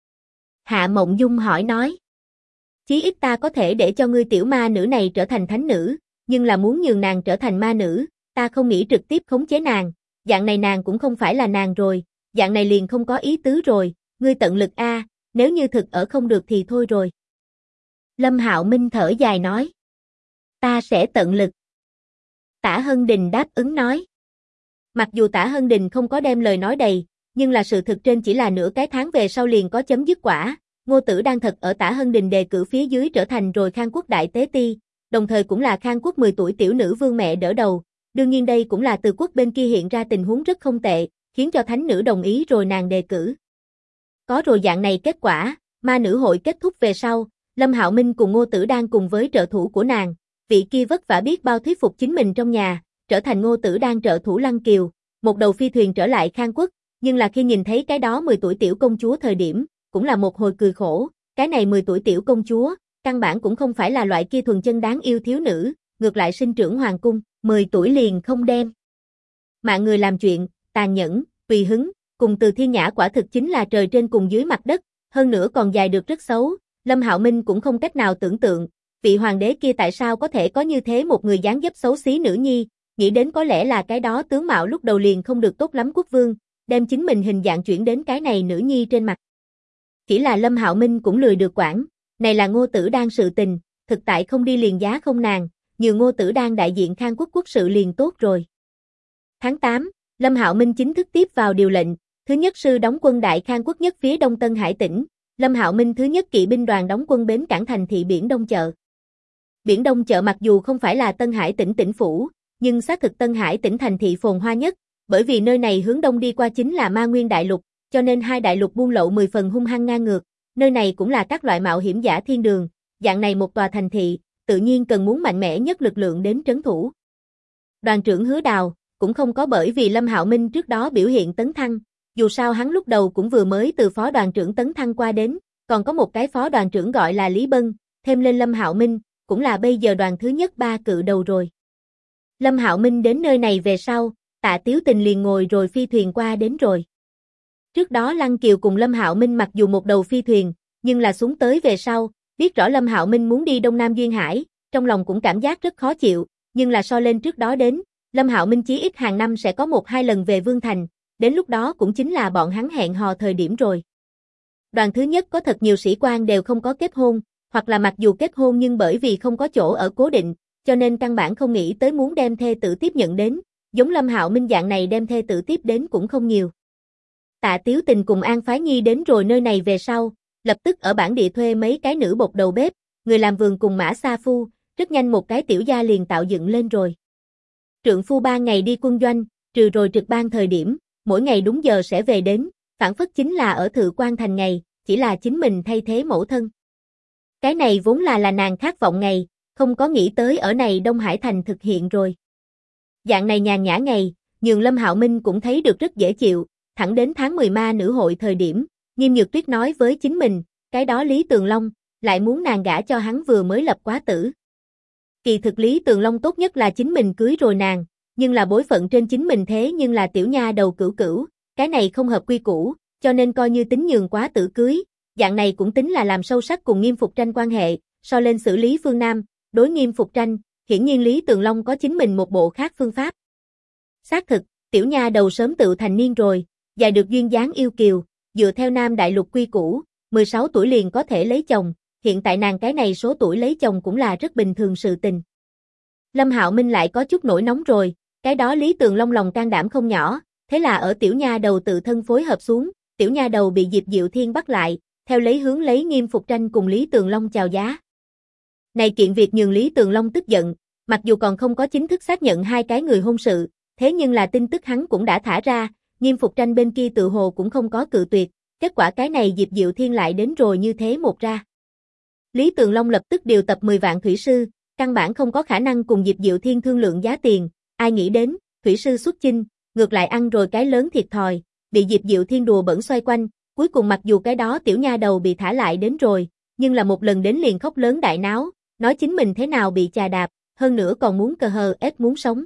Hạ Mộng Dung hỏi nói. Chí ít ta có thể để cho ngươi tiểu ma nữ này trở thành thánh nữ, nhưng là muốn nhường nàng trở thành ma nữ, ta không nghĩ trực tiếp khống chế nàng, dạng này nàng cũng không phải là nàng rồi, dạng này liền không có ý tứ rồi, ngươi tận lực a, nếu như thực ở không được thì thôi rồi. Lâm Hạo Minh thở dài nói. Ta sẽ tận lực. Tả Hân Đình đáp ứng nói. Mặc dù Tả Hân Đình không có đem lời nói đầy, nhưng là sự thực trên chỉ là nửa cái tháng về sau liền có chấm dứt quả. Ngô Tử đang thật ở Tả Hân Đình đề cử phía dưới trở thành rồi Khang Quốc đại tế ti, đồng thời cũng là Khang Quốc 10 tuổi tiểu nữ vương mẹ đỡ đầu. Đương nhiên đây cũng là Từ Quốc bên kia hiện ra tình huống rất không tệ, khiến cho thánh nữ đồng ý rồi nàng đề cử. Có rồi dạng này kết quả, ma nữ hội kết thúc về sau, Lâm Hạo Minh cùng Ngô Tử Đan cùng với trợ thủ của nàng, vị kia vất vả biết bao thuyết phục chính mình trong nhà, trở thành Ngô Tử Đan trợ thủ Lăng Kiều, một đầu phi thuyền trở lại Khang Quốc, nhưng là khi nhìn thấy cái đó 10 tuổi tiểu công chúa thời điểm, cũng là một hồi cười khổ, cái này 10 tuổi tiểu công chúa, căn bản cũng không phải là loại kia thuần chân đáng yêu thiếu nữ, ngược lại sinh trưởng hoàng cung, 10 tuổi liền không đem. Mạng người làm chuyện, tàn nhẫn, tùy hứng, cùng Từ Thiên Nhã quả thực chính là trời trên cùng dưới mặt đất, hơn nữa còn dài được rất xấu, Lâm Hạo Minh cũng không cách nào tưởng tượng, vị hoàng đế kia tại sao có thể có như thế một người dáng dấp xấu xí nữ nhi, nghĩ đến có lẽ là cái đó tướng mạo lúc đầu liền không được tốt lắm quốc vương, đem chính mình hình dạng chuyển đến cái này nữ nhi trên mặt. Chỉ là Lâm Hạo Minh cũng lười được quản, này là Ngô Tử Đan sự tình, thực tại không đi liền giá không nàng, nhiều Ngô Tử Đan đại diện Khang Quốc quốc sự liền tốt rồi. Tháng 8, Lâm Hạo Minh chính thức tiếp vào điều lệnh, thứ nhất sư đóng quân Đại Khang Quốc nhất phía Đông Tân Hải tỉnh, Lâm Hạo Minh thứ nhất kỵ binh đoàn đóng quân bến cảng thành thị Biển Đông chợ. Biển Đông chợ mặc dù không phải là Tân Hải tỉnh tỉnh phủ, nhưng xác thực Tân Hải tỉnh thành thị phồn hoa nhất, bởi vì nơi này hướng đông đi qua chính là Ma Nguyên đại lục, cho nên hai đại lục buôn lậu 10 phần hung hăng ngang ngược, nơi này cũng là các loại mạo hiểm giả thiên đường, dạng này một tòa thành thị, tự nhiên cần muốn mạnh mẽ nhất lực lượng đến trấn thủ. Đoàn trưởng Hứa Đào cũng không có bởi vì Lâm Hạo Minh trước đó biểu hiện tấn thăng, dù sao hắn lúc đầu cũng vừa mới từ phó đoàn trưởng tấn thăng qua đến, còn có một cái phó đoàn trưởng gọi là Lý Bân, thêm lên Lâm Hạo Minh, cũng là bây giờ đoàn thứ nhất 3 cự đầu rồi. Lâm Hạo Minh đến nơi này về sau, Tạ Tiếu Tình liền ngồi rồi phi thuyền qua đến rồi. Trước đó Lăng Kiều cùng Lâm Hạo Minh mặc dù một đầu phi thuyền, nhưng là xuống tới về sau, biết rõ Lâm Hạo Minh muốn đi Đông Nam Duyên Hải, trong lòng cũng cảm giác rất khó chịu, nhưng là so lên trước đó đến, Lâm Hạo Minh chí ít hàng năm sẽ có 1-2 lần về Vương Thành, đến lúc đó cũng chính là bọn hắn hẹn hò thời điểm rồi. Đoàn thứ nhất có thật nhiều sĩ quan đều không có kết hôn, hoặc là mặc dù kết hôn nhưng bởi vì không có chỗ ở cố định, cho nên căn bản không nghĩ tới muốn đem thê tử tiếp nhận đến, giống Lâm Hạo Minh dạng này đem thê tử tiếp đến cũng không nhiều. Tạ Tiếu Tình cùng An Phái Nhi đến rồi nơi này về sau, lập tức ở bản địa thuê mấy cái nữ bột đầu bếp, người làm vườn cùng mã sa phu, rất nhanh một cái tiểu gia liền tạo dựng lên rồi. Trượng phu 3 ngày đi quân doanh, trừ rồi trực ban thời điểm, mỗi ngày đúng giờ sẽ về đến, phản phất chính là ở Thự Quan Thành ngày, chỉ là chính mình thay thế mẫu thân. Cái này vốn là nàng khát vọng ngày, không có nghĩ tới ở này Đông Hải Thành thực hiện rồi. Dạng này nhàn nhã ngày, nhường Lâm Hạo Minh cũng thấy được rất dễ chịu, thẳng đến tháng 10 ma nữ hội thời điểm, Nghiêm Nhược Tuyết nói với chính mình, cái đó Lý Tường Long, lại muốn nàng gả cho hắn vừa mới lập quá tử. Kỳ thực Lý Tường Long tốt nhất là chính mình cưới rồi nàng, nhưng là bối phận trên chính mình thế nhưng là tiểu nha đầu cửu cửu, cái này không hợp quy củ, cho nên coi như tính nhường quá tử cưới, dạng này cũng tính là làm sâu sắc cùng Nghiêm Phục Tranh quan hệ, so lên xử lý phương Nam, đối Nghiêm Phục Tranh, hiển nhiên Lý Tường Long có chính mình một bộ khác phương pháp. Xác thực, tiểu nha đầu sớm tự thành niên rồi, dài được duyên dáng yêu kiều, dựa theo Nam Đại Lục quy củ, 16 tuổi liền có thể lấy chồng, hiện tại nàng cái này số tuổi lấy chồng cũng là rất bình thường sự tình. Lâm Hạo Minh lại có chút nổi nóng rồi, cái đó Lý Tường Long lòng can đảm không nhỏ, thế là ở tiểu nha đầu tự thân phối hợp xuống, tiểu nha đầu bị Diệp Diệu Thiên bắt lại, theo hướng lấy Nghiêm Phục Tranh cùng Lý Tường Long chào giá. Này kiện việc nhường Lý Tường Long tức giận, mặc dù còn không có chính thức xác nhận hai cái người hôn sự, thế nhưng là tin tức hắn cũng đã thả ra, Nghiêm Phục Tranh bên kia tự hồ cũng không có cự tuyệt, kết quả cái này Diệp Diệu Thiên lại đến rồi như thế một ra. Lý Tường Long lập tức điều tập 10 vạn thủy sư, căn bản không có khả năng cùng Diệp Diệu Thiên thương lượng giá tiền, ai nghĩ đến, thủy sư xuất chinh, ngược lại ăn rồi cái lớn thiệt thòi, bị Diệp Diệu Thiên đùa bẩn xoay quanh, cuối cùng mặc dù cái đó tiểu nha đầu bị thả lại đến rồi, nhưng là một lần đến liền khóc lớn đại náo, nói chính mình thế nào bị chà đạp, hơn nữa còn muốn cờ hờ ép muốn sống.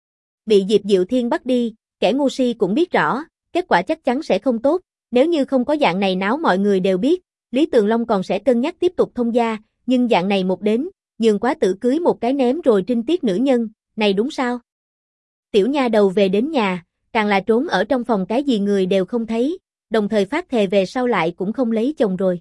Bị Diệp Diệu Thiên bắt đi, kẻ ngu si cũng biết rõ, kết quả chắc chắn sẽ không tốt, nếu như không có dạng này náo mọi người đều biết, Lý Tường Long còn sẽ cân nhắc tiếp tục thông gia, nhưng dạng này một đến, nhường quá tử cưới một cái ném rồi trinh tiết nữ nhân, này đúng sao? Tiểu nha đầu về đến nhà, càng là trốn ở trong phòng cái gì người đều không thấy, đồng thời phát thề về sau lại cũng không lấy chồng rồi.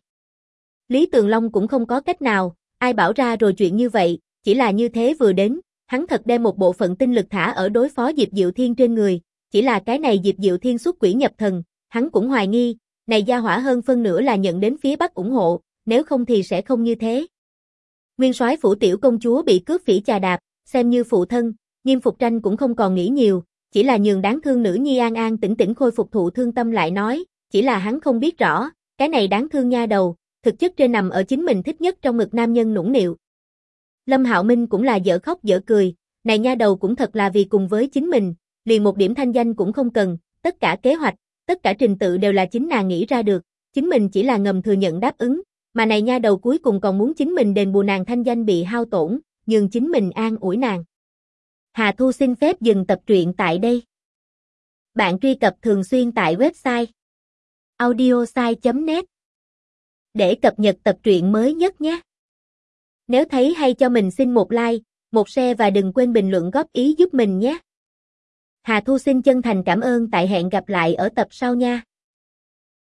Lý Tường Long cũng không có cách nào, ai bảo ra rồi chuyện như vậy, chỉ là như thế vừa đến, hắn thật đem một bộ phận tinh lực thả ở đối phó Diệp Diệu Thiên trên người, chỉ là cái này Diệp Diệu Thiên xuất quỷ nhập thần, hắn cũng hoài nghi, này gia hỏa hơn phân nửa là nhận đến phía Bắc ủng hộ, nếu không thì sẽ không như thế. Nguyên soái phủ tiểu công chúa bị cướp phỉ chà đạp, xem như phụ thân, Nghiêm Phục Tranh cũng không còn nghĩ nhiều, chỉ là nhường đáng thương nữ nhi an an tĩnh tĩnh khôi phục thụ thương tâm lại nói, chỉ là hắn không biết rõ, cái này đáng thương nha đầu, thực chất trên nằm ở chính mình thích nhất trong ngực nam nhân nũng nịu. Lâm Hạo Minh cũng là dở khóc dở cười, này nha đầu cũng thật là vì cùng với chính mình, liền một điểm thanh danh cũng không cần, tất cả kế hoạch, tất cả trình tự đều là chính nàng nghĩ ra được, chính mình chỉ là ngầm thừa nhận đáp ứng, mà này nha đầu cuối cùng còn muốn chính mình đền bù nàng thanh danh bị hao tổn, nhường chính mình an ủi nàng. Hà Thu xin phép dừng tập truyện tại đây. Bạn truy cập thường xuyên tại website audiosai.net để cập nhật tập truyện mới nhất nhé. Nếu thấy hay cho mình xin một like, một share và đừng quên bình luận góp ý giúp mình nhé. Hà Thu xin chân thành cảm ơn, tại hẹn gặp lại ở tập sau nha.